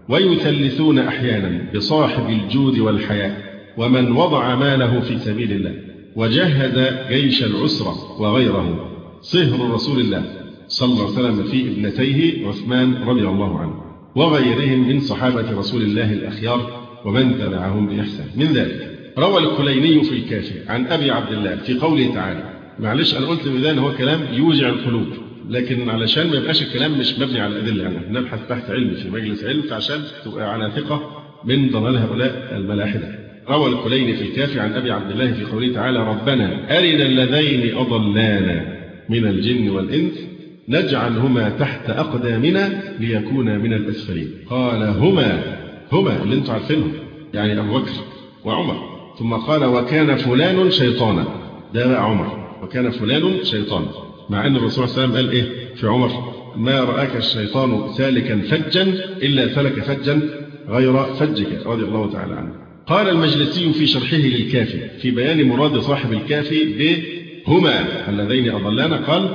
ويثلثون أحيانا بصاحب الجود والحياء ومن وضع ماله في سبيل الله وجهز جيش العسرة وغيره صهر رسول الله صلى الله عليه وسلم في ابنتيه عثمان رضي الله عنه وغيرهم من صحابة رسول الله الأخيار ومن تبعهم بإحسان. من ذلك روى الكليني في الكافي عن أبي عبد الله في قوله تعالى، معلش أنا قلت بداية هو كلام يوجع القلوب، لكن علشان ما يبقاش الكلام مش مبني على الأدلة، يعني نبحث بحث علمي في مجلس علم فعشان تبقى على ثقة من ضلال هؤلاء الملاحدة. روى الكليني في الكافي عن أبي عبد الله في قوله تعالى ربنا أرنا اللذين أضلانا من الجن والإنس نجعلهما تحت أقدامنا ليكونا من الأسفلين. قال هما اللي انتم عارفينهم، يعني أبو بكر وعمر. ثم قال وكان فلان شيطانا، ده بقى عمر، وكان فلان شيطانا، مع أن الرسول صلى الله عليه وسلم قال إيه في عمر ما رآك الشيطان سالكا فجا إلا سلك فجا غير فجك رضي الله تعالى عنه. قال المجلسي في شرحه للكافي في بيان مراد صاحب الكافي بهما اللذين أضلانا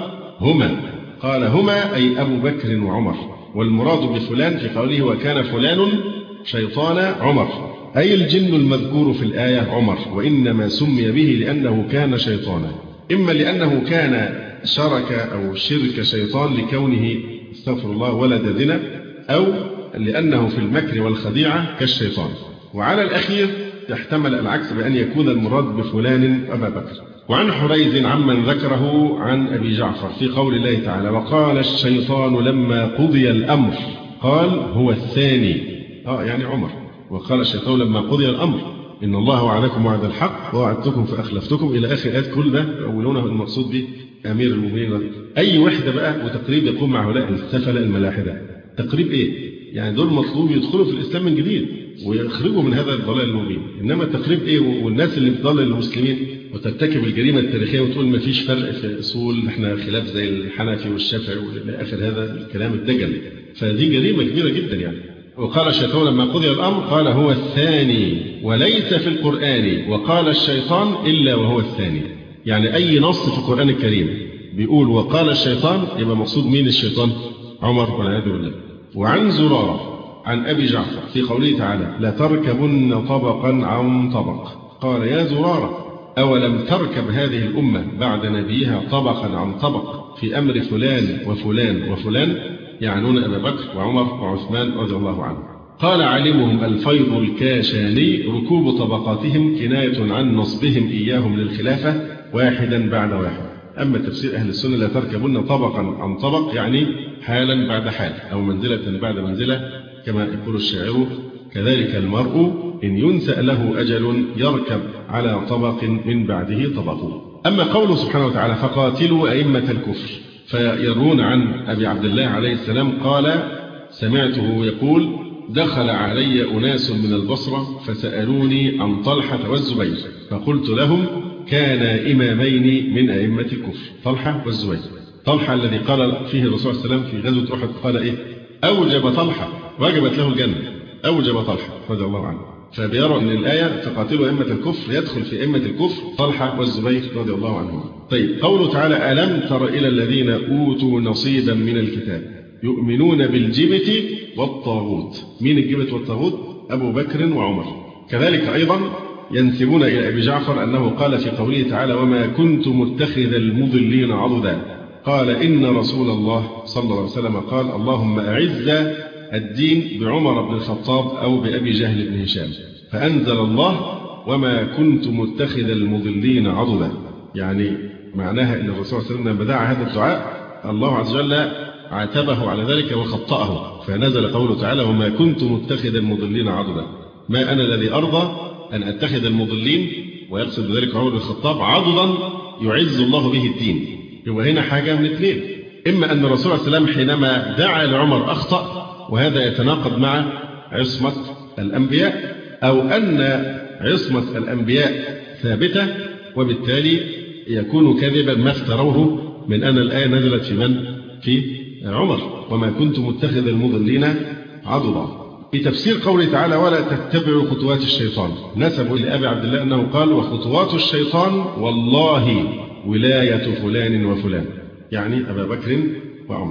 قال هما أي أبو بكر وعمر، والمراد بفلان في قوله وكان فلان شيطان عمر أي الجن المذكور في الآية عمر، وإنما سمي به لأنه كان شيطانا، إما لأنه كان شرك أو شرك شيطان لكونه استغفر الله ولد زنا، أو لأنه في المكر والخديعة كالشيطان. وعلى الأخير يحتمل العكس بأن يكون المراد بفلان أبا بكر. وعن حريز عمن ذكره عن أبي جعفر في قول الله تعالى وقال الشيطان لما قضي الأمر قال هو الثاني، يعني عمر. وقال الشيطان لما قضي الأمر إن الله وعدكم وعد الحق ووعدتكم فأخلفتكم إلى آخر آيات. كل ده يقولونه المقصود به أمير المؤمنين. أي وحدة بقى وتقريب يقوم مع هؤلاء السفلة الملاحدة. تقريب إيه؟ يعني دول مطلوب يدخلوا في الإسلام من جديد ويخرجوا من هذا الضلال المبين. إنما تقريب إيه؟ والناس اللي بتضلل المسلمين وترتكب الجريمة التاريخية وتقول ما فيش فرق في أصول، إحنا خلاف زي الحنفي والشافعي وإلى آخر هذا الكلام الدجل، فدي جريمة كبيرة جدا يعني. وقال الشيطان لما قضي الأمر قال هو الثاني، وليس في القرآن وقال الشيطان إلا وهو الثاني. يعني أي نص في القرآن الكريم بيقول وقال الشيطان يبقى مقصود مين الشيطان؟ عمر والعياذ بالله. وعن زرارة عن أبي جعفر في قوله تعالى لا تركبن طبقا عن طبق قال يا زرارة أولم تركب هذه الأمة بعد نبيها طبقا عن طبق في أمر فلان وفلان وفلان، يعنون أبا بكر وعمر وعثمان رضي الله عنه. قال علمهم الفيض الكاشاني ركوب طبقاتهم كناية عن نصبهم إياهم للخلافة واحدا بعد واحد. أما تفسير أهل السنة لا تركبن طبقا عن طبق يعني حالا بعد حال أو منزلة بعد منزلة، كما يقول الشاعر كذلك المرء إن ينسأ له أجل يركب على طبق من بعده طبق. أما قوله سبحانه وتعالى فقاتلوا أئمة الكفر، فيرون عن أبي عبد الله عليه السلام قال سمعته يقول دخل علي أناس من البصرة فسألوني عن طلحة والزبير فقلت لهم كان إمامين من أئمة الكفر طلحة والزبير. طلحة الذي قال فيه الرسول صلى الله عليه وسلم في غزوة أحد قال إيه أوجب طلحة وجبت له الجنة، أوجب طلحة رضي الله عنه. فبيروا أن الآية فقاتلوا أئمة الكفر يدخل في أئمة الكفر طلحة والزبير رضي الله عنهم. طيب قوله تعالى ألم تر إلى الذين أوتوا نصيبا من الكتاب يؤمنون بالجبت والطاغوت. مين الجبت والطاغوت؟ أبو بكر وعمر. كذلك أيضا ينسبون إلى أبي جعفر أنه قال في قوله تعالى وما كنت متخذ المضلين عضدا قال إن رسول الله صلى الله عليه وسلم قال اللهم أعز الدين بعمر بن الخطاب أو بأبي جهل بن هشام، فأنزل الله وما كنت متخذ المضلين عضدا. يعني معناها أن الرسول صلى الله عليه وسلم لما دعا هذا الدعاء الله عز وجل عاتبه على ذلك وخطأه، فنزل قوله تعالى وما كنت متخذ المضلين عضدا، ما أنا الذي أرضى أن أتخذ المضلين، ويقصد بذلك عمر بن الخطاب عضدا يعز الله به الدين. يبقى هنا حاجة من اثنين، إما أن الرسول صلى الله عليه وسلم حينما دعا لعمر أخطأ وهذا يتناقض مع عصمة الأنبياء، أو أن عصمة الأنبياء ثابتة وبالتالي يكون كذبا ما افتروه من أن الآية نزلت في من؟ في عمر وما كنت متخذ المضلين عضدا. في تفسير قوله تعالى ولا تتبعوا خطوات الشيطان نسبوا لأبي عبد الله أنه قال وخطوات الشيطان والله ولاية فلان وفلان، يعني أبا بكر وعمر.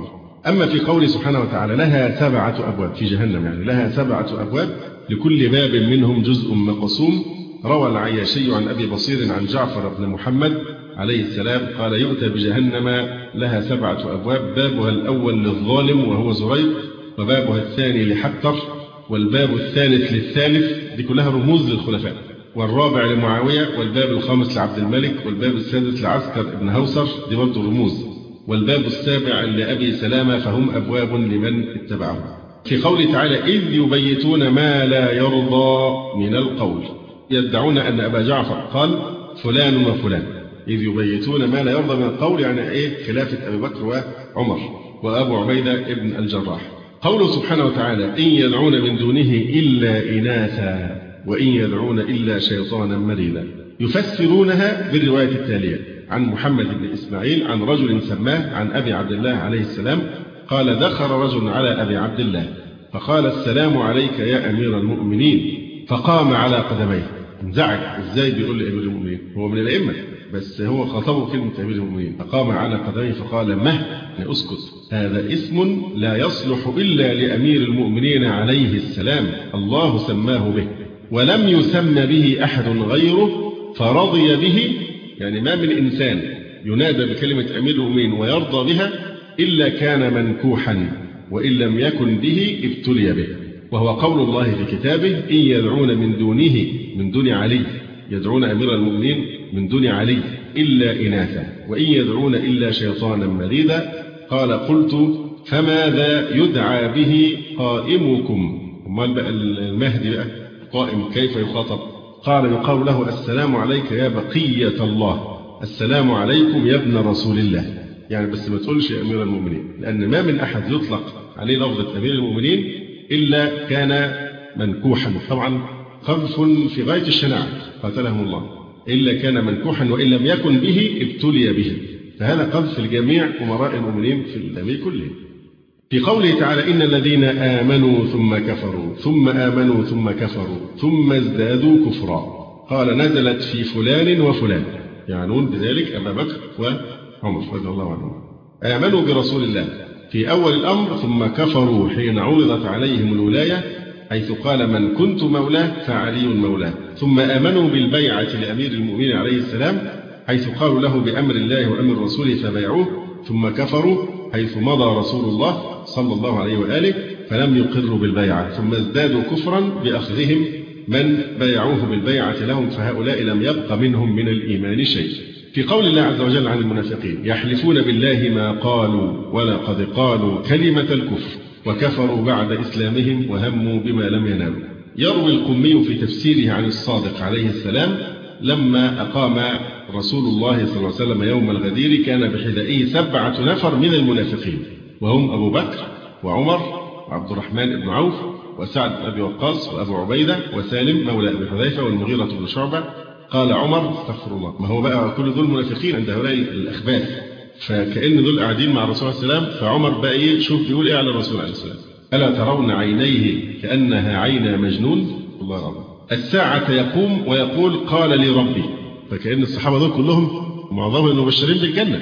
أما في قوله سبحانه وتعالى لها 7 أبواب في جهنم، يعني لها 7 أبواب لكل باب منهم جزء مقسوم. روى العياشي عن أبي بصير عن جعفر بن محمد عليه السلام قال يؤتى بجهنم لها 7 أبواب، بابها الأول للظالم وهو زريق، وبابها الثاني لحتر، والباب الثالث للثالث، دي كلها رموز للخلفاء، والرابع لمعاوية، والباب الخامس لعبد الملك، والباب السادس لعسكر بن هوسر، دي برضه رموز، والباب السابع لأبي سلامة، فهم أبواب لمن اتبعهم. في قوله تعالى إذ يبيتون ما لا يرضى من القول، يدعون أن أبا جعفر قال فلان وفلان، إذ يبيتون ما لا يرضى من القول يعني خلافة أبي بكر وعمر وأبو عبيدة ابن الجراح. قوله سبحانه وتعالى إن يدعون من دونه إلا إناثا وإن يدعون إلا شيطانا مريدا، يفسرونها بالرواية التالية عن محمد بن إسماعيل عن رجل سماه عن أبي عبد الله عليه السلام قال دخل رجل على أبي عبد الله فقال السلام عليك يا أمير المؤمنين، فقام على قدميه، انزعج، إزاي بيقول لأمير المؤمنين، هو من الأئمة بس هو خاطبه كلمة أمير المؤمنين، فقام على قدميه فقال اسكت، هذا اسم لا يصلح إلا لأمير المؤمنين عليه السلام، الله سماه به ولم يسم به أحد غيره فرضي به، يعني ما من إنسان ينادى بكلمة أمير المؤمنين ويرضى بها إلا كان منكوحا، وإن لم يكن به ابتلي به. وهو قول الله في كتابه إن يدعون من دونه، من دون علي، يدعون أمير المؤمنين من دون علي إلا إناثا وإن يدعون إلا شيطانا مريدا. قال قلت فماذا يدعى به قائمكم؟ امال بقى المهدي بقى قائم كيف يخاطب؟ قال يقال له السلام عليك يا بقية الله، السلام عليكم يا ابن رسول الله، يعني بس ما تقولش يا أمير المؤمنين، لأن ما من أحد يطلق عليه لفظة أمير المؤمنين إلا كان منكوحا، طبعا قذف في غاية الشناعة قاتلهم الله، إلا كان منكوحا وإن لم يكن به ابتلي به، فهذا قذف لجميع أمراء المؤمنين في النبي كله. في قوله تعالى إن الذين آمنوا ثم كفروا ثم آمنوا ثم كفروا ثم ازدادوا كفرا، قال نزلت في فلان وفلان، يعنون بذلك أبا بكر وعمر رضي الله عنهم. آمنوا برسول الله في أول الأمر ثم كفروا حين عرضت عليهم الولاية، حيث قال من كنت مولاه فعلي مولاه، ثم آمنوا بالبيعة لأمير المؤمنين عليه السلام حيث قالوا له بأمر الله وأمر رسوله فبايعوه، ثم كفروا حيث مضى رسول الله صلى الله عليه وآله فلم يقروا بالبيعة، ثم ازدادوا كفرا بأخذهم من بايعوه بالبيعة لهم، فهؤلاء لم يبق منهم من الإيمان شيء. في قول الله عز وجل عن المنافقين يحلفون بالله ما قالوا ولقد قالوا كلمة الكفر وكفروا بعد إسلامهم وهموا بما لم ينالوا. يروي القمي في تفسيره عن الصادق عليه السلام لما أقام رسول الله صلى الله عليه وسلم يوم الغدير كان بحذائه 7 نفر من المنافقين، وهم أبو بكر وعمر وعبد الرحمن بن عوف وسعد بن أبي وقاص وأبو عبيدة وسالم مولى أبي حذيفة والمغيرة بن شعبة. قال عمر استغفر الله، ما هو بقى كل دول منافقين عند هؤلاء الأخباث، فكأن دول قاعدين مع الرسول عليه السلام، فعمر بقى شوف بيقول على الرسول عليه السلام ألا ترون عينيه كأنها عين مجنون، الله العظيم، الساعة يقوم ويقول قال لي ربي، فكأن الصحابة دول كلهم معظمهم مبشرين بالجنة،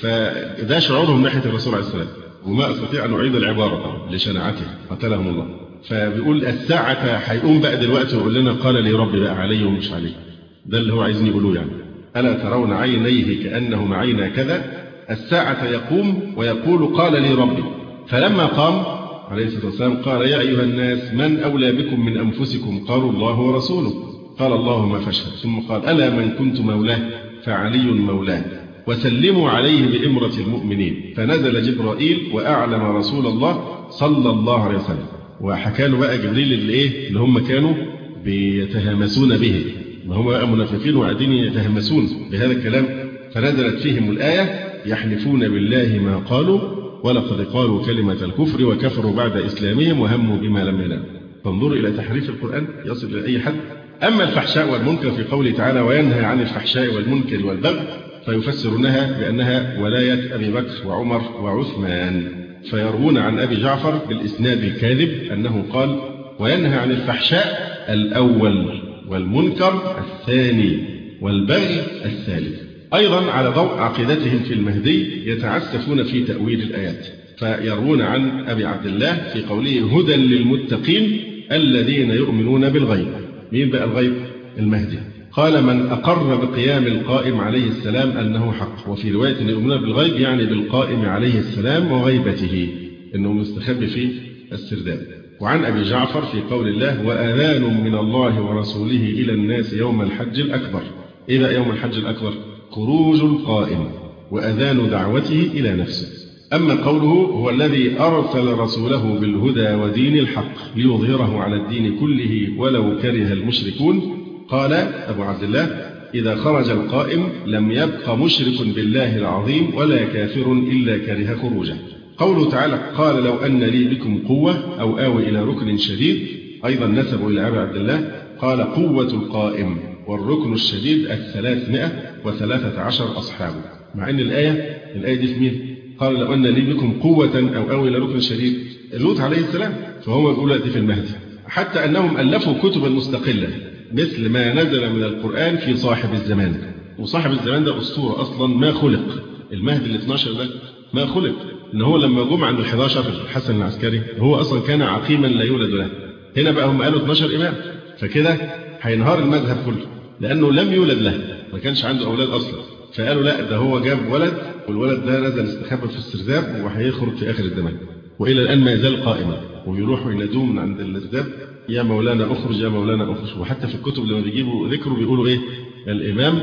فده شعورهم ناحية الرسول عليه السلام، وما أستطيع أن أعيد العبارة لشناعته قتلهم الله. فبيقول الساعة هيقوم بقى دلوقتي ويقول لنا قال لي ربي بقى علي ومش علي، ده اللي هو عايزين يقولوه يعني ألا ترون عينيه كأنهما عينا كذا، الساعة يقوم ويقول قال لي ربي، فلما قام عليه الصلاة والسلام قال يا أيها الناس من أولى بكم من أنفسكم؟ قالوا الله ورسوله، قال اللهم فاشهد، ثم قال ألا من كنت مولاه فعلي مولاه وسلموا عليه بإمرة المؤمنين، فنزل جبرائيل وأعلم رسول الله صلى الله عليه وسلم، وحكى له بقى جبريل اللي هم كانوا بيتهامسون به، ما هم بقى منافقين وقاعدين يتهمسون بهذا الكلام، فنزلت فيهم الآية يحلفون بالله ما قالوا ولقد قالوا كلمة الكفر وكفروا بعد إسلامهم وهموا بما لم ينالوا. فانظروا إلى تحريف القرآن يصل إلى أي حد. أما الفحشاء والمنكر في قوله تعالى وينهى عن الفحشاء والمنكر والبغي، فيفسرونها بأنها ولاية أبي بكر وعمر وعثمان، فيروون عن أبي جعفر بالإسناد الكاذب أنه قال وينهى عن الفحشاء الأول والمنكر الثاني والبغي الثالث، أيضا على ضوء عقيدتهم في المهدي يتعسفون في تأويل الآيات، فيروون عن أبي عبد الله في قوله هدى للمتقين الذين يؤمنون بالغيب. مين بقى الغيب؟ المهدي. قال من أقر بقيام القائم عليه السلام أنه حق، وفي رواية يؤمنون بالغيب يعني بالقائم عليه السلام وغيبته، أنه مستخبي في السرداب. وعن أبي جعفر في قول الله وأذان من الله ورسوله إلى الناس يوم الحج الأكبر. إيه بقى يوم الحج الأكبر؟ خروج القائم وأذان دعوته إلى نفسه. أما قوله هو الذي أرسل رسوله بالهدى ودين الحق ليظهره على الدين كله ولو كره المشركون، قال أبو عبد الله إذا خرج القائم لم يبق مشرك بالله العظيم ولا كافر إلا كره خروجه. قوله تعالى قال لو أن لي بكم قوة أو آوي إلى ركن شديد، أيضا نسبوا إلى أبي عبد الله قال قوة القائم والركن الشديد 313 أصحابه، مع أن الآية دي في مين؟ قال لو أن لي بكم قوة أو آوي إلى ركن شديد، لوط عليه السلام، فهو يقول دي في المهدي. حتى أنهم ألفوا كتبا مستقلة مثل ما نزل من القرآن في صاحب الزمان، وصاحب الزمان ده أسطورة أصلا ما خلق. المهدي ال12 ده ما خلق، إن هو لما جم عند ال11 الحسن العسكري هو أصلا كان عقيما لا يولد له. هنا بقى هم قالوا 12 إمام، فكده هينهار المذهب كله لأنه لم يولد له، ما كانش عنده أولاد أصلا. فقالوا لا ده هو جاب ولد، والولد ده نزل استخبى في السرداب وهيخرج في آخر الزمان، وإلى الآن ما يزال قائما، ويروحوا ينادوه من عند السرداب يا مولانا أخرج يا مولانا أخرج. وحتى في الكتب لما بيجيبوا ذكره بيقولوا إيه؟ الإمام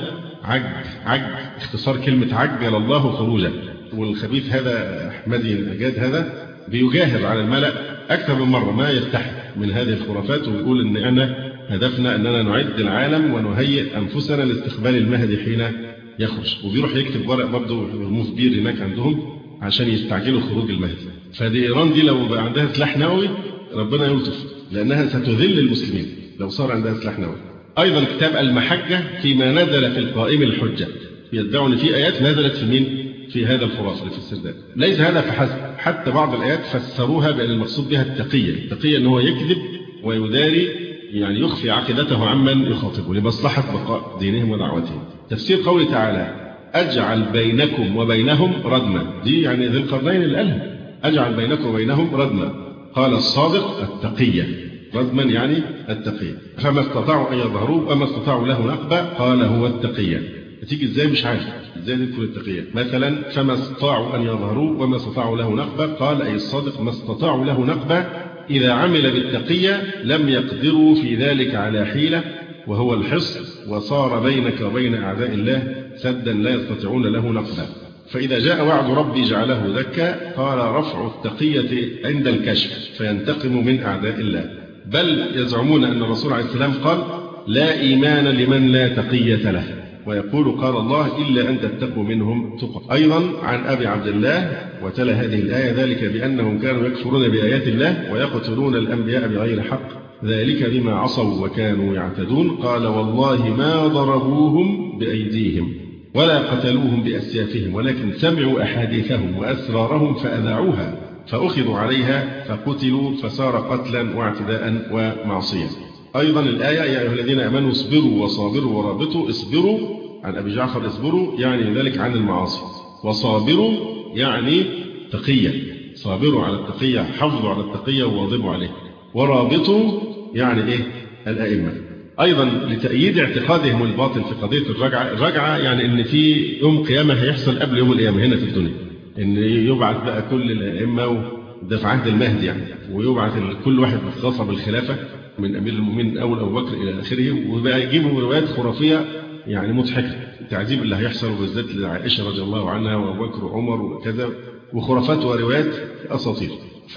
عج اختصار كلمة عجل الله خروجه. والخبيث هذا أحمدي الأجاد هذا بيجاهر على الملأ أكثر من مرة ما يستحي من هذه الخرافات، ويقول إن أنا هدفنا أننا نعد العالم ونهيئ أنفسنا لاستقبال المهدي حين يخرج. وبيروح يكتب ورق برضه يرموه في بير هناك عندهم عشان يستعجلوا خروج المهدي. فدي إيران دي لو بقى عندها سلاح نووي ربنا يلطف، لأنها ستذل المسلمين لو صار عندها سلاح نووي. أيضا كتاب المحجة فيما نزل في القائم الحجة، يدعون أن في آيات نزلت في مين؟ في هذا الخرافة اللي في السرداب. ليس هذا فحسب، حتى بعض الآيات فسروها بأن المقصود بها التقية أنه يكذب ويداري، يعني يخفي عقيدته عمن يخاطبه لمصلحة بقاء دينهم ودعوتهم. تفسير قوله تعالى أجعل بينكم وبينهم ردما، دي يعني ذي القرنين اللي قالها أجعل بينكم وبينهم ردما. قال الصادق التقية، ردما يعني التقية، فما استطاعوا أن يظهروه وما استطاعوا له نقبة، قال هو التقية. تيجي ازاي مش عارف ازاي تدخل التقية. مثلا فما استطاعوا أن يظهروه وما استطاعوا له نقبة، قال أي الصادق ما استطاعوا له نقبة إذا عمل بالتقية لم يقدروا في ذلك على حيلة وهو الحصن، وصار بينك وبين أعداء الله سدا لا يستطيعون له نقبة. فإذا جاء وعد ربي جعله دكا، قال رفع التقية عند الكشف فينتقم من أعداء الله. بل يزعمون أن الرسول عليه السلام قال لا إيمان لمن لا تقية له، ويقول قال الله إلا أن تتقوا منهم تقى. أيضا عن أبي عبد الله وتلا هذه الآية ذلك بأنهم كانوا يكفرون بآيات الله ويقتلون الأنبياء بغير حق ذلك بما عصوا وكانوا يعتدون. قال والله ما ضربوهم بأيديهم ولا قتلوهم بأسيافهم ولكن سمعوا أحاديثهم وأسرارهم فأذاعوها فأخذوا عليها فقتلوا فصار قتلا واعتداء ومعصية. أيضا الآية يا أيها الذين آمنوا اصبروا وصابروا ورابطوا. اصبروا عن أبي جعفر اصبروا يعني ذلك عن المعاصي، وصابروا يعني تقية، صابروا على التقية، حافظوا على التقية وواظبوا عليه. ورابطوا يعني إيه؟ الأئمة. أيضا لتأييد اعتقادهم الباطل في قضية الرجعة يعني إن في يوم قيامة هيحصل قبل يوم القيامة هنا في الدنيا، إن يبعث بقى كل الأئمة ده في عهد المهدي يعني، ويبعث كل واحد متصف بالخلافة من أمير المؤمنين أول أبو بكر إلى آخره، وبقى يجيبوا روايات خرافية يعني مضحكة، التعذيب اللي هيحصل بالذات لعائشة رضي الله عنها وأبو بكر وعمر وكذا، وخرافات وروايات أساطير.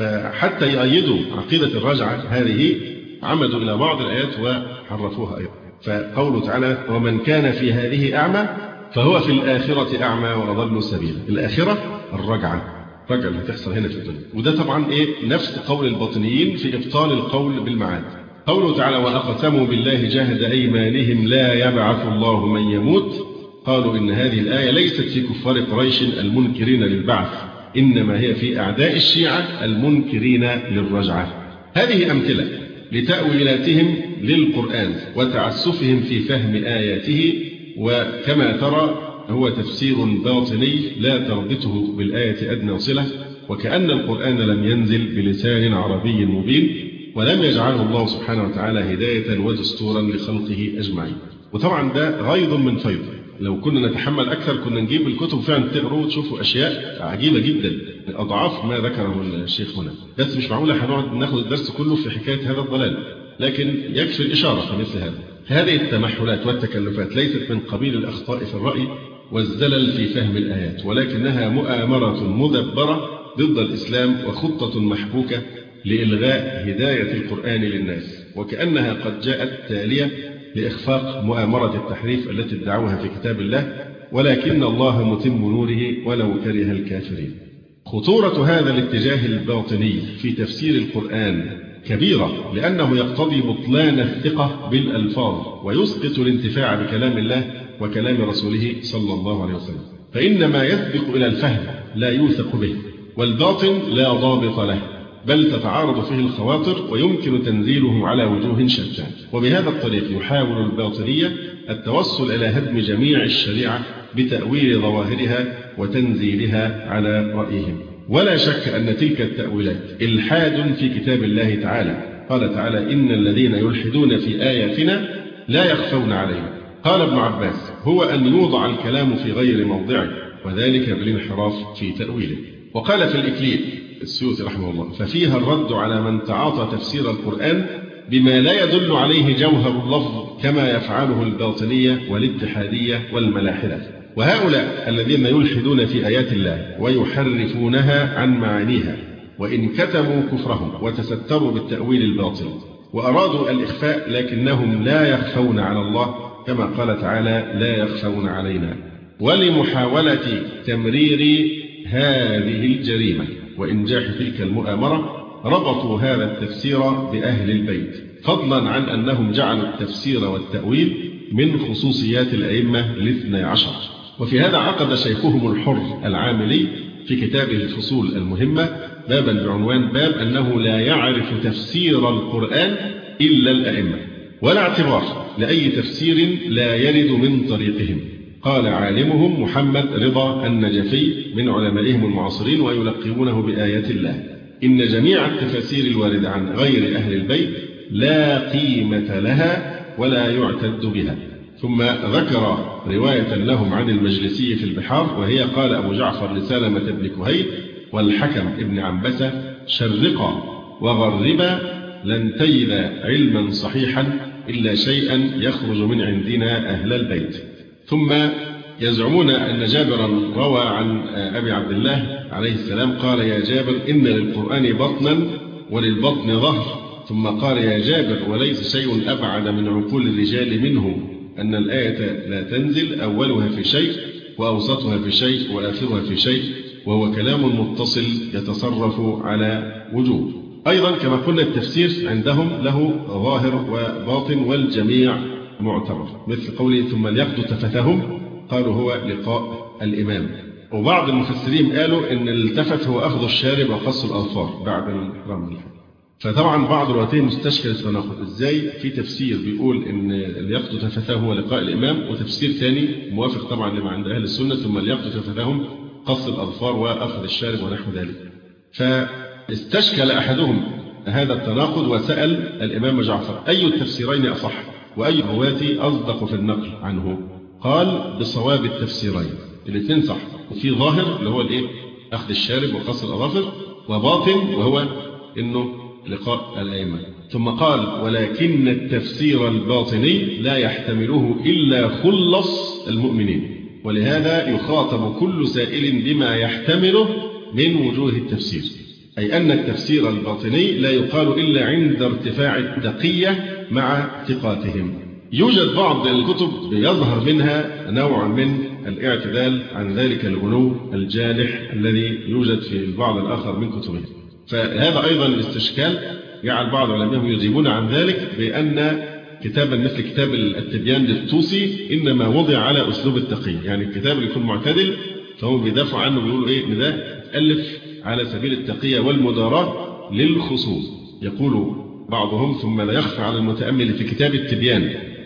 فحتى يؤيدوا عقيدة الرجعة هذه عمدوا إلى بعض الآيات وحرفوها أيضا. فقوله تعالى ومن كان في هذه أعمى فهو في الآخرة أعمى وأضل سبيلا. الآخرة الرجعة اللي هتحصل هنا في الدنيا، وده طبعا نفس قول الباطنيين في إبطال القول بالمعاد. قوله تعالى وأقسموا بالله جهد أيمانهم لا يبعث الله من يموت. قالوا إن هذه الآية ليست في كفار قريش المنكرين للبعث، إنما هي في أعداء الشيعة المنكرين للرجعة. هذه أمثلة لتأويلاتهم للقرآن وتعسفهم في فهم آياته. وكما ترى هو تفسير باطني لا تربطه بالآية أدنى صلة، وكأن القرآن لم ينزل بلسان عربي مبين، ولم يجعله الله سبحانه وتعالى هداية ودستورا لخلقه أجمعين. وطبعا ده غيض من فيض، لو كنا نتحمل أكثر كنا نجيب الكتب فعلا تقروا وتشوفوا أشياء عجيبة جدا أضعاف ما ذكره الشيخ هنا، بس مش معقولة هنقعد ناخد الدرس كله في حكاية هذا الضلال، لكن يكفي الإشارة في مثل هذا. هذه التمحلات والتكلفات ليست من قبيل الأخطاء في الرأي والزلل في فهم الآيات، ولكنها مؤامرة مدبرة ضد الإسلام وخطة محبوكة لإلغاء هداية القرآن للناس، وكأنها قد جاءت تالية لإخفاق مؤامرة التحريف التي ادعوها في كتاب الله، ولكن الله متم نوره ولو كره الكافرين. خطورة هذا الاتجاه الباطني في تفسير القرآن كبيرة، لأنه يقتضي بطلان الثقة بالألفاظ ويسقط الانتفاع بكلام الله وكلام رسوله صلى الله عليه وسلم، فإن ما يسبق إلى الفهم لا يوثق به، والباطن لا ضابط له، بل تتعارض فيه الخواطر ويمكن تنزيله على وجوه شتى. وبهذا الطريق يحاول الباطنية التوصل إلى هدم جميع الشريعة بتأويل ظواهرها وتنزيلها على رأيهم. ولا شك أن تلك التأويلات إلحاد في كتاب الله تعالى. قال تعالى: إن الذين يلحدون في آياتنا لا يخفون علينا. قال ابن عباس: هو أن يوضع الكلام في غير موضعه، وذلك بالانحراف في تأويله. وقال في الإكليل السيوطي رحمه الله: ففيها الرد على من تعاطى تفسير القرآن بما لا يدل عليه جوهر اللفظ كما يفعله الباطنية والاتحادية والملاحدة. وهؤلاء الذين يلحدون في آيات الله ويحرفونها عن معانيها، وإن كتموا كفرهم وتستروا بالتأويل الباطل وأرادوا الإخفاء، لكنهم لا يخفون على الله، كما قال تعالى: لا يخفون علينا. ولمحاولة تمرير هذه الجريمة وإنجاح تلك المؤامرة ربطوا هذا التفسير بأهل البيت، فضلا عن أنهم جعلوا التفسير والتأويل من خصوصيات الأئمة الاثني عشر. وفي هذا عقد شيخهم الحر العاملي في كتابه الفصول المهمة بابا بعنوان: باب أنه لا يعرف تفسير القرآن إلا الأئمة، ولا اعتبار لأي تفسير لا يرد من طريقهم. قال عالمهم محمد رضا النجفي من علمائهم المعاصرين ويلقبونه بآيات الله: إن جميع التفاسير الواردة عن غير أهل البيت لا قيمة لها ولا يعتد بها. ثم ذكر رواية لهم عن المجلسي في البحار، وهي: قال أبو جعفر لسلمة بن كهيل والحكم ابن عنبسة: شرقا وغربا لن تجد علما صحيحا إلا شيئا يخرج من عندنا أهل البيت. ثم يزعمون أن جابرا روى عن أبي عبد الله عليه السلام قال: يا جابر إن للقرآن بطنا وللبطن ظهر. ثم قال: يا جابر وليس شيء أبعد من عقول الرجال منه أن الآية لا تنزل أولها في شيء وأوسطها في شيء وآخرها في شيء، وهو كلام متصل يتصرف على وجوه. أيضا كما قلنا التفسير عندهم له ظاهر وباطن والجميع معتبر، مثل قوله: ثم ليقضوا تفثهم، قالوا هو لقاء الإمام. وبعض المفسرين قالوا إن التفت هو أخذ الشارب وقص الأظفار بعد الإحرام. فطبعا بعض الروايتين مستشكل التناقض، إزاي في تفسير بيقول إن ليقضوا تفثهم هو لقاء الإمام، وتفسير ثاني موافق طبعا لما عند أهل السنة: ثم ليقضوا تفثهم قص الأظفار وأخذ الشارب ونحو ذلك. فاستشكل أحدهم هذا التناقض وسأل الإمام جعفر: أي التفسيرين أصح وأي الرواة أصدق في النقل عنه؟ قال: بصواب التفسيرين، الاثنين صح، وفي ظاهر اللي هو الإيه؟ أخذ الشارب وقص الأظافر، وباطن وهو إنه لقاء الأئمة. ثم قال: ولكن التفسير الباطني لا يحتمله إلا خلص المؤمنين، ولهذا يخاطب كل سائل بما يحتمله من وجوه التفسير، أي أن التفسير الباطني لا يقال إلا عند ارتفاع التقية مع ثقاتهم. يوجد بعض الكتب يظهر منها نوع من الاعتدال عن ذلك الغلو الجانح الذي يوجد في البعض الآخر من كتبه، فهذا أيضا الاستشكال جعل بعض العلماء يجيبون عن ذلك بأن كتابا مثل كتاب التبيان للطوسي إنما وضع على أسلوب التقي، يعني الكتاب اللي يكون معتدل فهو بيدافع عنه بيقولوا إيه إن ده ألف على سبيل التقية والمداراة للخصوص. يقول بعضهم: ثم لا يخفى على المتأمل في كتاب التبيان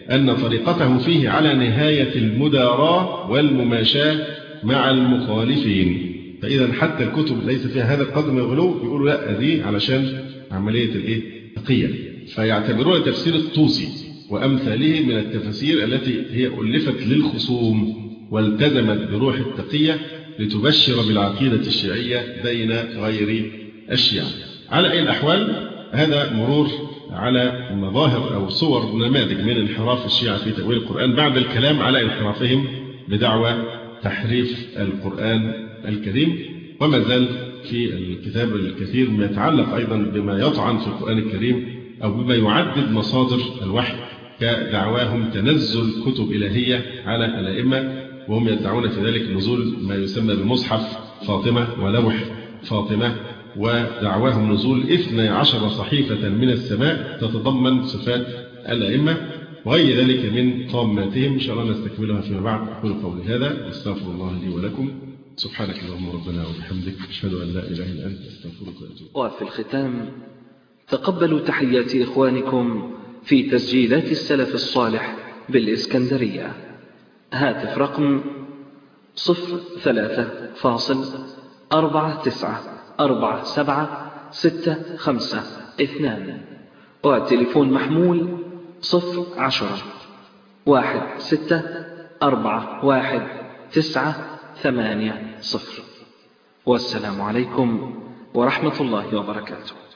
أن طريقته فيه على نهاية المداراة والمماشاة مع المخالفين. فإذا حتى الكتب ليس فيها هذا القدر من الغلو بيقولوا لا دي علشان عملية التقية، فيعتبرون تفسير الطوسي وأمثاله من التفاسير التي هي ألفت للخصوم والتزمت بروح التقية لتبشر بالعقيدة الشيعية بين غير الشيعة. على أي الأحوال هذا مرور على مظاهر أو صور نماذج من انحراف الشيعة في تأويل القرآن بعد الكلام على انحرافهم بدعوى تحريف القرآن الكريم. وما زال في الكتاب الكثير ما يتعلق أيضا بما يطعن في القرآن الكريم أو بما يعدد مصادر الوحي كدعواهم تنزل كتب إلهية على الأئمة، وهم يدعون في ذلك نزول ما يسمى بمصحف فاطمة ولوح فاطمة، ودعواهم نزول 12 صحيفة من السماء تتضمن صفات الأئمة وغير ذلك من طاماتهم. إن شاء الله نستكملها فيما بعد. أقول قولي هذا واستغفر الله لي ولكم. سبحانك اللهم ربنا وبحمدك أشهد أن لا إله إلا أنت أستغفرك وأتوب. وفي الختام تقبلوا تحيات إخوانكم في تسجيلات السلف الصالح بالإسكندرية. هاتف رقم 03-494765 وتليفون محمول 010-1641-980. والسلام عليكم ورحمة الله وبركاته.